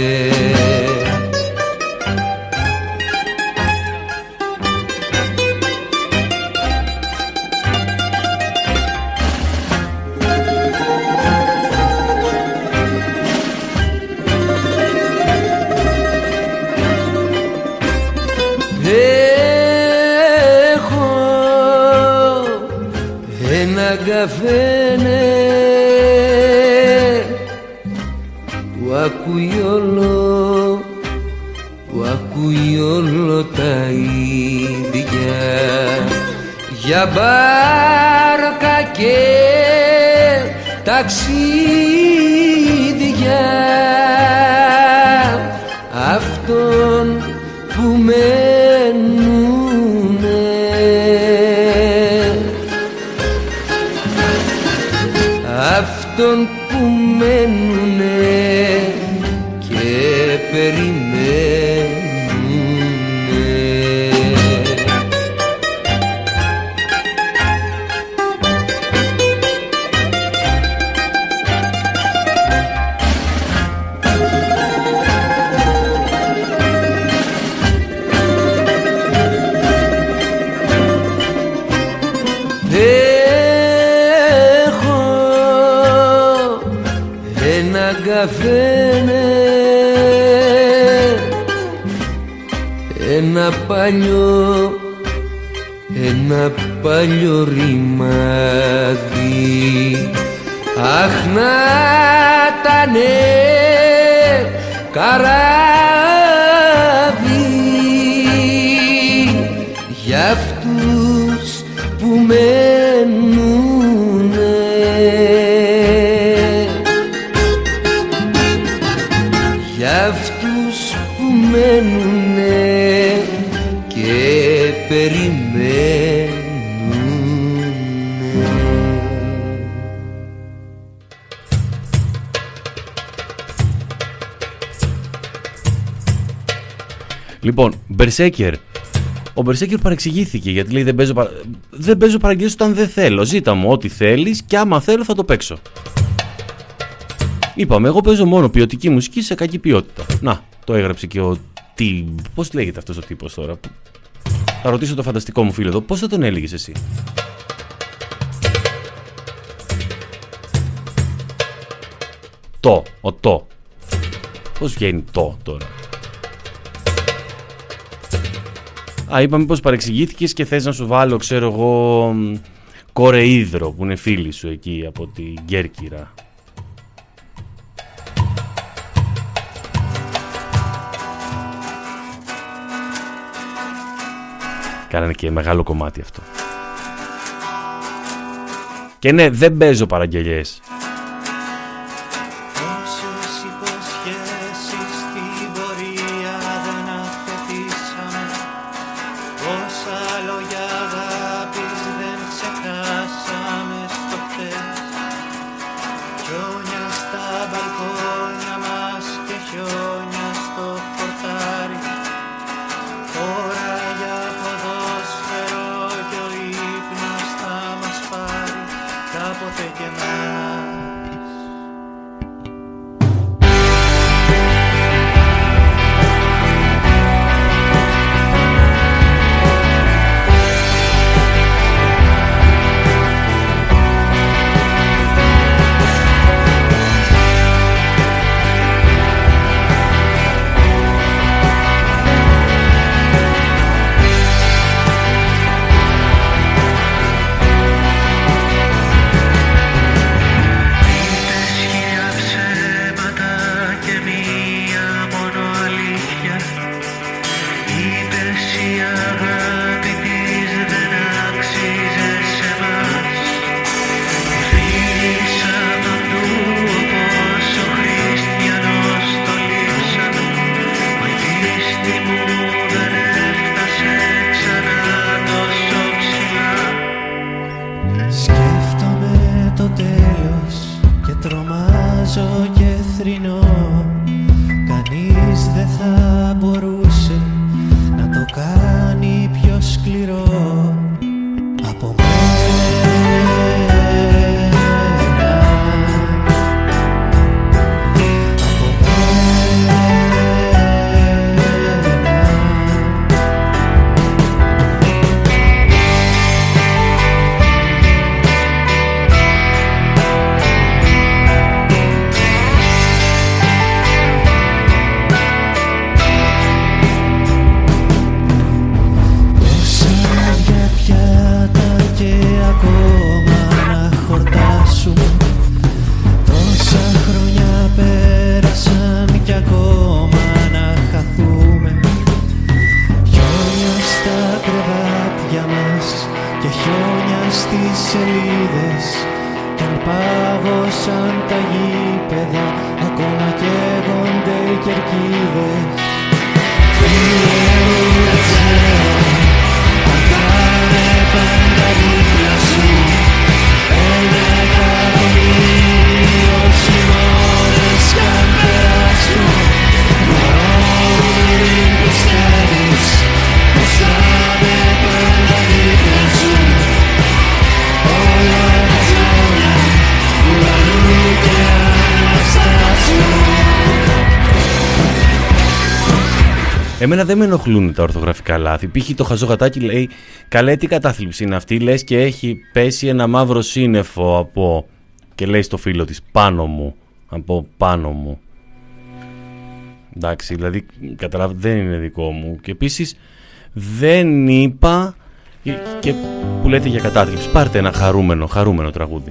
Καφένε που ακούει όλο, που ακούει όλο τα ίδια, για μπάρκα και ταξίδια, αυτόν που μένουνε, αυτόν που μένουνε και περιμένουνε. Καφένε, ένα παλιό, ένα παλιό ρημάδι, αχ να ήτανε καράβι, για αυτούς που μένουνε, αυτούς που μένουνε και περιμένουνε. Λοιπόν, Berserker. Ο Berserker παρεξηγήθηκε γιατί λέει δεν παίζω, παρα... δεν παίζω παραγγελίες όταν δεν θέλω. Ζήτα μου ό,τι θέλεις και άμα θέλω θα το παίξω. Είπαμε, εγώ παίζω μόνο ποιοτική μουσική σε κακή ποιότητα. Να, το έγραψε και ο... Τι... Πώς λέγεται αυτός ο τύπος τώρα? Θα ρωτήσω το φανταστικό μου φίλο εδώ, πώς θα τον έλεγες εσύ? Το, ο το. Πώς βγαίνει το τώρα? Α, είπαμε πως παρεξηγήθηκες και θες να σου βάλω, ξέρω εγώ, Κορεΐδρο που είναι φίλοι σου εκεί από την Κέρκυρα. Κάνανε και μεγάλο κομμάτι αυτό. Και ναι, δεν παίζω παραγγελιές. Εμένα δεν με ενοχλούν τα ορθογραφικά λάθη. Π.χ. το χαζογατάκι λέει «Καλέ, τι κατάθλιψη είναι αυτή?» Λες και έχει πέσει ένα μαύρο σύννεφο από... Και λέει στο φίλο της «Πάνω μου». Από πάνω μου. Εντάξει, δηλαδή καταλάβετε, δεν είναι δικό μου. Και επίσης δεν είπα και που λέτε για κατάθλιψη. Πάρτε ένα χαρούμενο, χαρούμενο τραγούδι.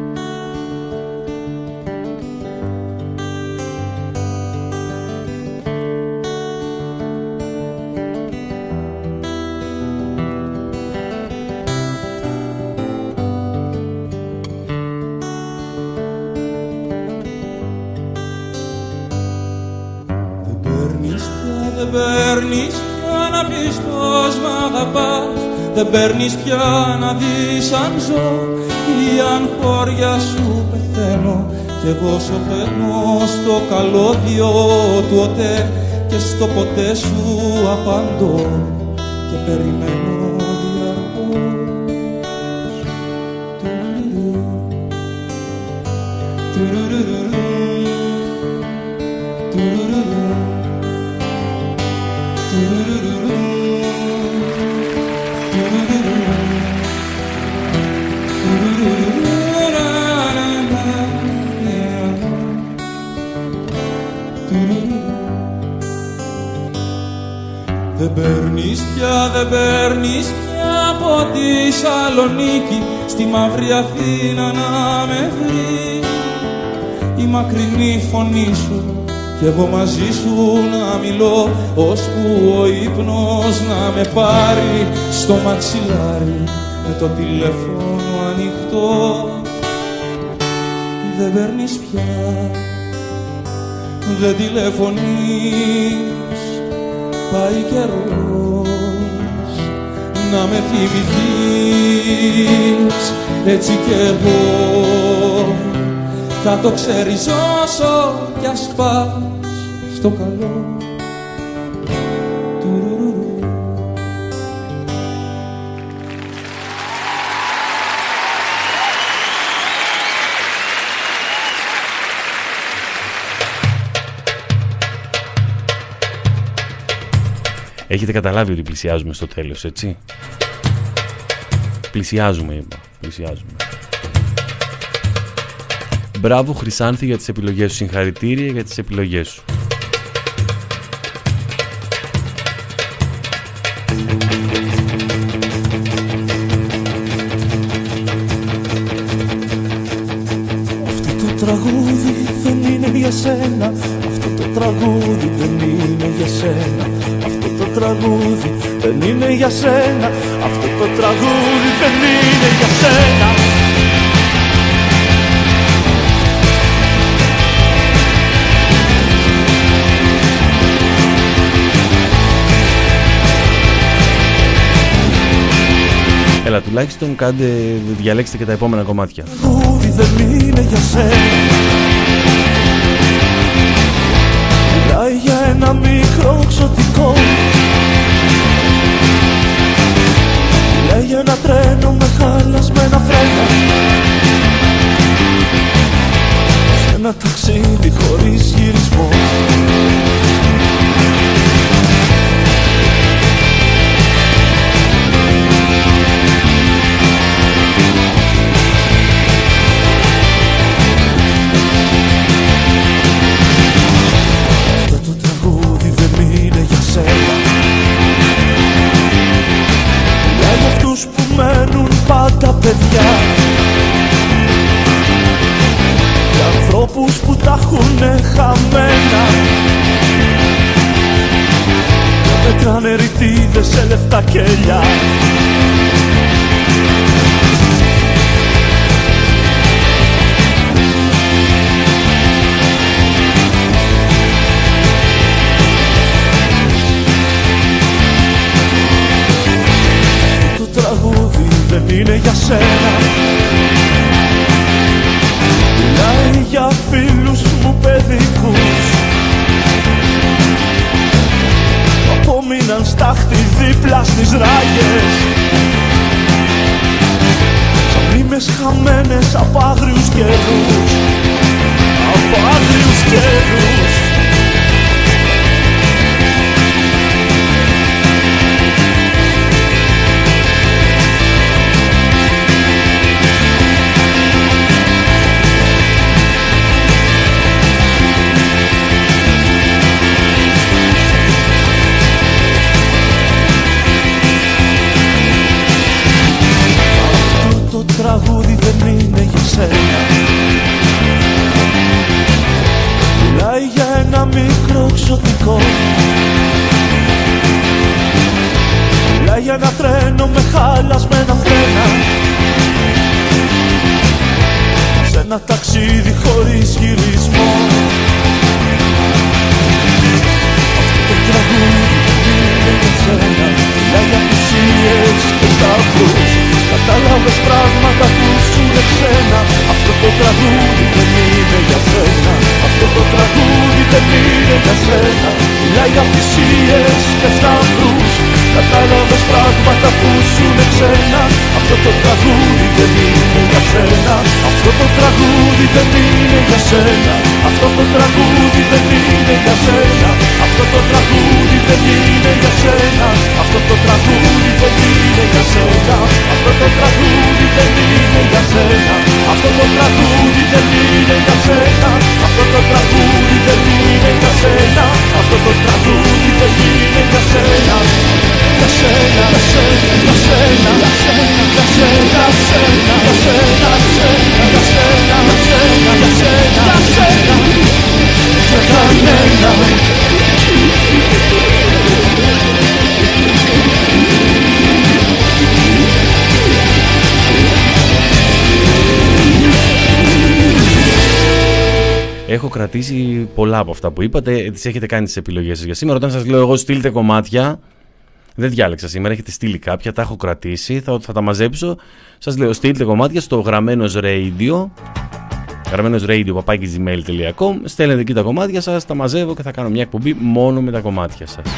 Δεν παίρνεις πια να δεις αν ζω ή αν χώρια σου πεθαίνω. Κι εγώ σωπαίνω στο καλώδιο του ΟΤΕ και στο ποτέ σου απαντώ και περιμένω διαρκώς. Δεν παίρνεις πια, δεν παίρνεις πια από τη Σαλονίκη στη μαύρη Αθήνα να με βρει η μακρινή φωνή σου κι εγώ μαζί σου να μιλώ, ώσπου ο ύπνος να με πάρει στο μαξιλάρι με το τηλέφωνο ανοιχτό. Δεν παίρνεις πια, δεν τηλεφωνείς, πάει καιρός να με θυμηθείς. Έτσι κι εγώ θα το ξέρεις όσο κι ας πας στο καλό. Έχετε καταλάβει ότι πλησιάζουμε στο τέλος, έτσι? Πλησιάζουμε, είπα. Πλησιάζουμε. Μπράβο Χρυσάνθη για τις επιλογές σου. Συγχαρητήρια για τις επιλογές σου. Αυτό το τραγούδι δεν είναι για σένα. Αυτό το τραγούδι δεν είναι για σένα. Αυτό το τραγούδι δεν είναι για σένα. Αυτό το τραγούδι δεν είναι για σένα. Έλα, τουλάχιστον κάντε, διαλέξτε και τα επόμενα κομμάτια. Τραγούδι δεν είναι για σένα. Μιλάει για ένα μικρό ξωτικό. Μιλάει για ένα τρένο με χαλασμένα φρένα. Σε ένα ταξίδι χωρίς γυρισμό. Μένουν πάντα παιδιά για ανθρώπους που τα έχουνε χαμένα και μετράνε ρητίδες σε λεφτά κελιά. Δεν είναι για σένα. Μιλάει για φίλους μου παιδικούς που απόμειναν στάχτη δίπλα στις ράγες, σαν μνήμες χαμένες από άγριους καιρούς, από άγριους καιρούς. Τραγούδι δεν είναι για σένα. Μιλάει για ένα μικρό ξωτικό. Μιλάει για ένα τρένο με χαλασμένα φρένα. Σε ένα ταξίδι χωρίς γυρισμό. Αυτό το τραγούδι δεν είναι για σένα. Μιλάει για θυσίες και σταυρούς. Κατάλαβες πράγματα που σου είναι ξένα. Αυτό το τραγούδι δεν είναι για σένα. Αυτό το τραγούδι δεν είναι για σένα. Μιλάει για θυσίες και σταυρούς. Κατάλαβες πράγματα που σου είναι ξένα. Αυτό το τραγούδι δεν είναι για σένα. Αυτό το τραγούδι δεν είναι για σένα. Αυτό το τραγούδι δεν είναι για σένα. Αυτό το τραγούδι δεν είναι για σένα. Αυτό το τραγούδι δεν είναι για σένα. Αυτό το τραγούδι δεν είναι για σένα. Αυτό το τραγούδι δεν είναι για σένα. Αυτό το τραγούδι δεν είναι για σένα. Αυτό το τραγούδι δεν είναι για σένα. Για σένα, για σένα, για σένα. Έχω κρατήσει πολλά από αυτά που είπατε. Τις έχετε κάνει τις επιλογές σας για σήμερα. Όταν σας λέω εγώ στείλτε κομμάτια, δεν διάλεξα σήμερα. Έχετε στείλει κάποια, τα έχω κρατήσει. Θα, θα τα μαζέψω. Σας λέω στείλτε κομμάτια στο γραμμένος radio. Γραμμένος radio παπάκι gmail τελεία com. Στέλνετε εκεί τα κομμάτια σας, τα μαζεύω και θα κάνω μια εκπομπή μόνο με τα κομμάτια σας.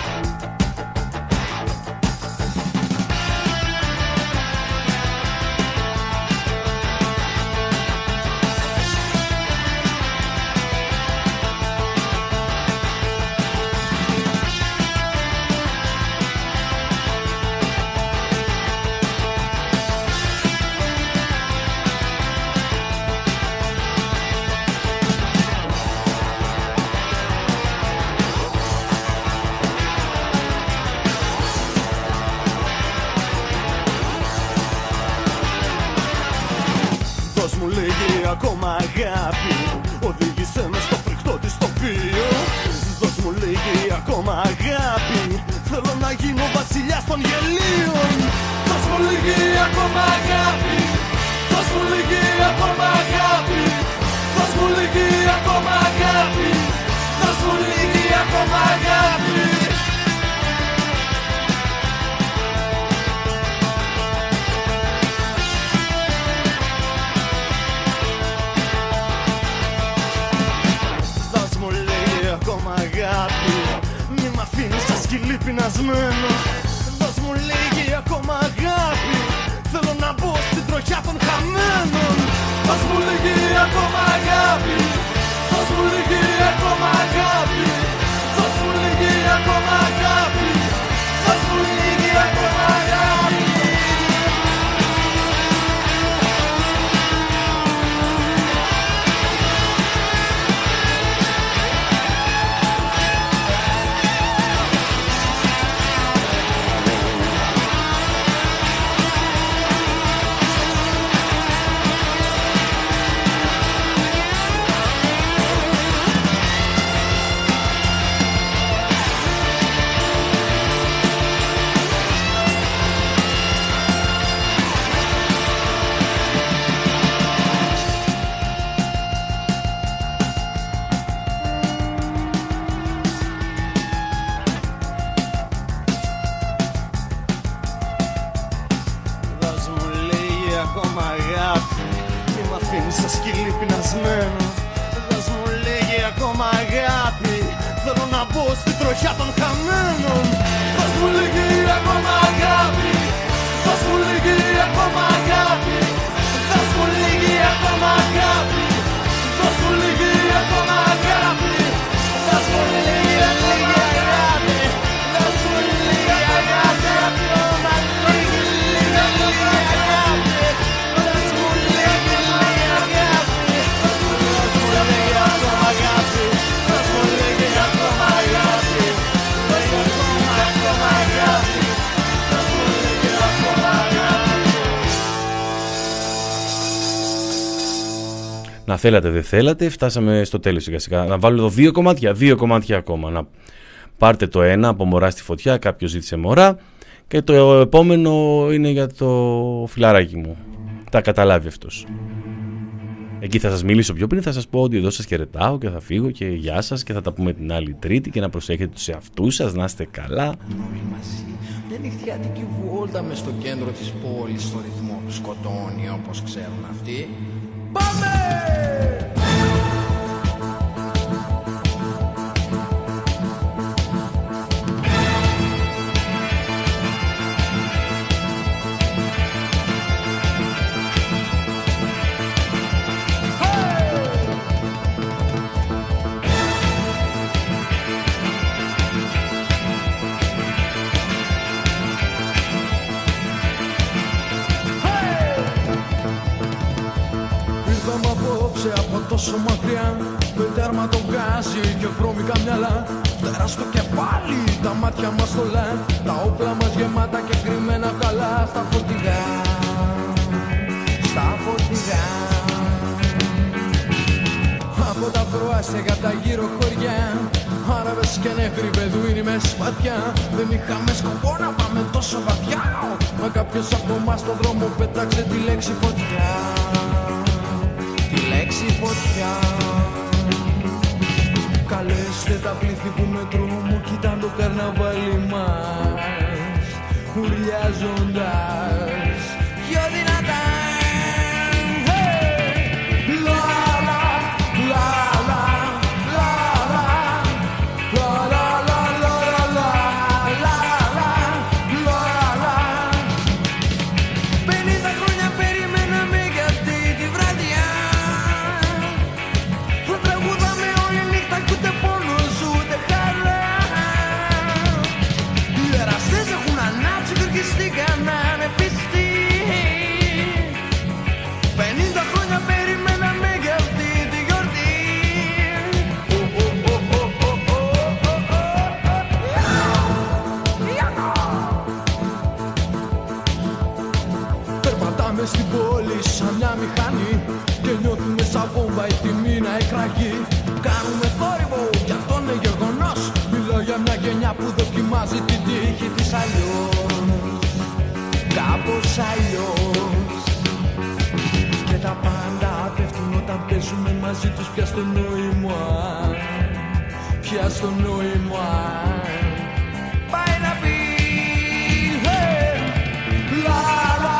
Να θέλατε δεν θέλατε, φτάσαμε στο τέλος σιγά σιγά. Να βάλω εδώ δύο κομμάτια, δύο κομμάτια ακόμα. Να πάρτε το ένα από Μωρά στη φωτιά, κάποιος ζήτησε Μωρά. Και το επόμενο είναι για το φιλαράκι μου. Τα καταλάβει αυτός. Εκεί θα σας μιλήσω πιο πριν, θα σας πω ότι εδώ σας χαιρετάω και θα φύγω και γεια σας και θα τα πούμε την άλλη Τρίτη και να προσέχετε τους εαυτούς σας, να είστε καλά. Όλοι μαζί, μια νυχτιάτικη βόλτα μες στο κέντρο της πόλης, στο ρυθμό που σκοτώνει όπως ξέρουν αυτοί. Πάμε! Τόσο μακριά, με τέρμα το γκάζι και βρώμικα μυαλά. Φτερά στο κεφάλι, τα μάτια μας θολά. Τα όπλα μας γεμάτα και κρυμμένα καλά. Στα φορτηγά, στα φορτηγά. Από τα προάστια για τα γύρω χωριά. Άραβες και νέχροι μπεδουίνοι με σπαθιά. Δεν είχαμε σκοπό να πάμε τόσο βαθιά. Μα κάποιος από εμάς στον δρόμο πέταξε τη λέξη φωτιά. Τη λέξη φωτιά. Είμαστε τα πλήθη που με τρόμο κοίταν το καρναβάλι μας, ουρλιάζοντας πιο δυνατά. Στην πόλη σαν μια μηχανή και νιώθουμε σαν βόμβα έτοιμη να εκραγεί. Κάνουμε θόρυβο κι αυτό είναι γεγονός. Μιλάω για μια γενιά που δοκιμάζει την τύχη της αλλιώς, κάπως αλλιώς. Και τα πάντα πέφτουν όταν παίζουμε μαζί τους πια στο νόημα, πια στο νόημα. Πάει να πει hey, la, la.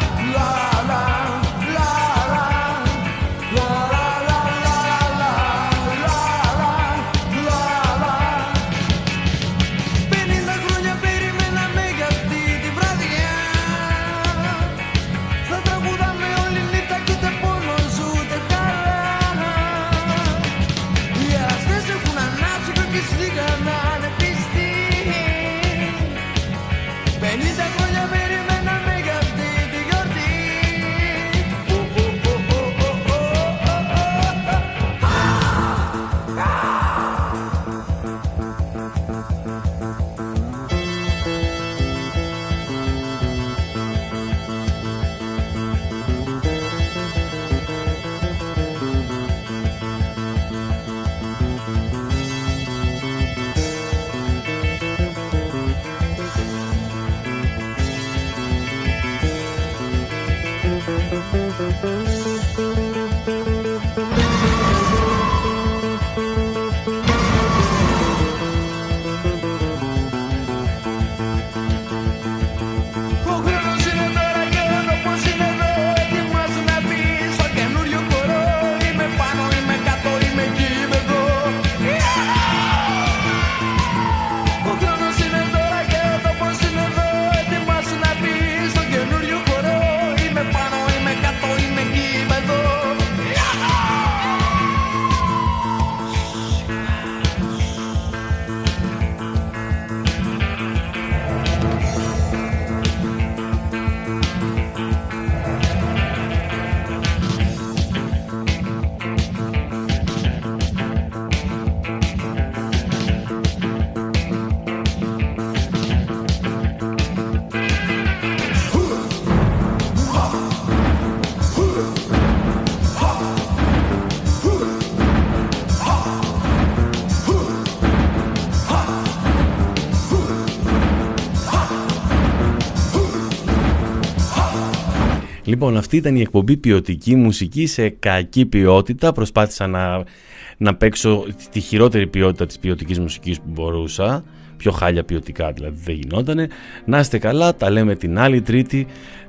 Λοιπόν, αυτή ήταν η εκπομπή ποιοτική μουσική σε κακή ποιότητα. Προσπάθησα να, να παίξω τη χειρότερη ποιότητα της ποιοτικής μουσικής που μπορούσα. Πιο χάλια ποιοτικά δηλαδή δεν γινότανε. Να είστε καλά, τα λέμε την άλλη Τρίτη.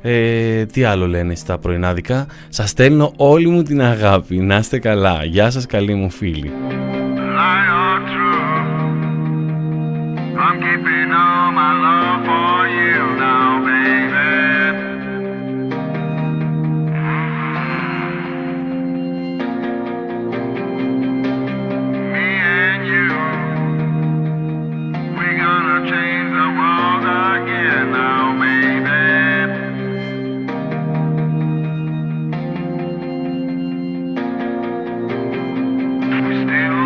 Ε, τι άλλο λένε στα πρωινάδικα? Σας στέλνω όλη μου την αγάπη. Να είστε καλά. Γεια σας καλοί μου φίλοι. I'm keeping all my love for you now, baby. Me and you, we're gonna change the world again now, baby. We still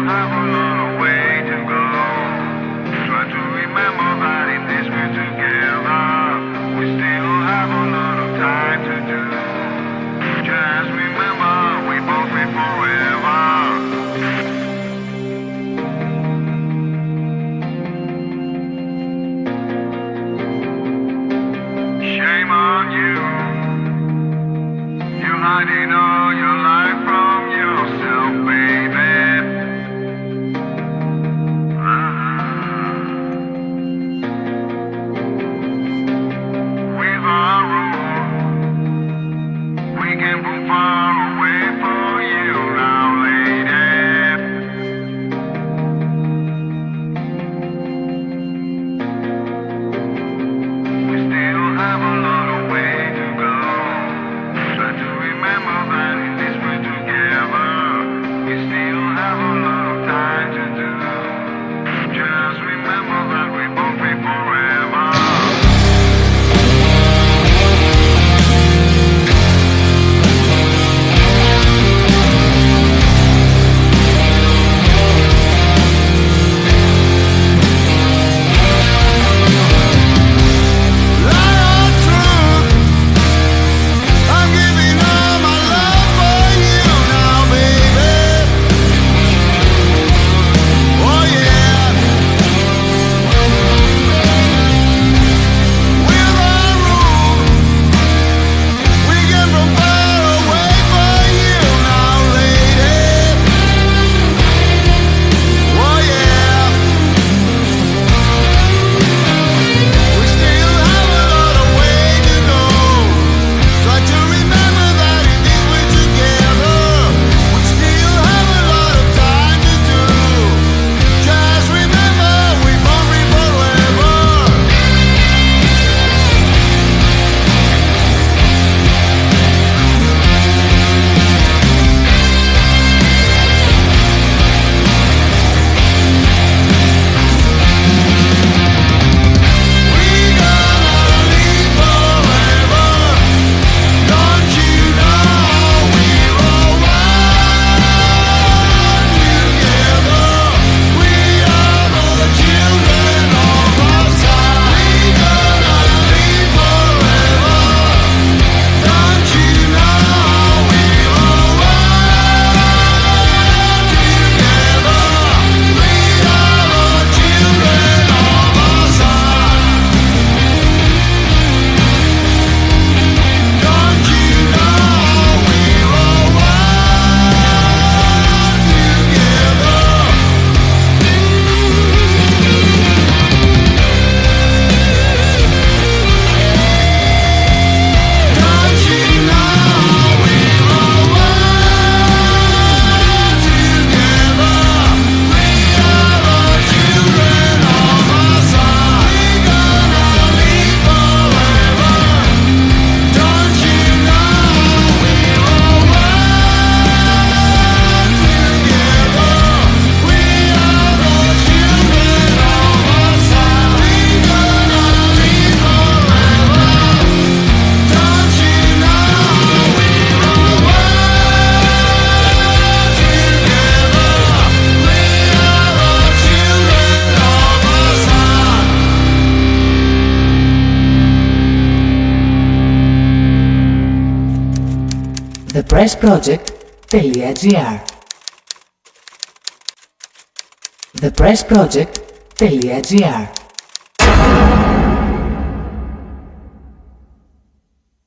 thepressproject.gr thepressproject.gr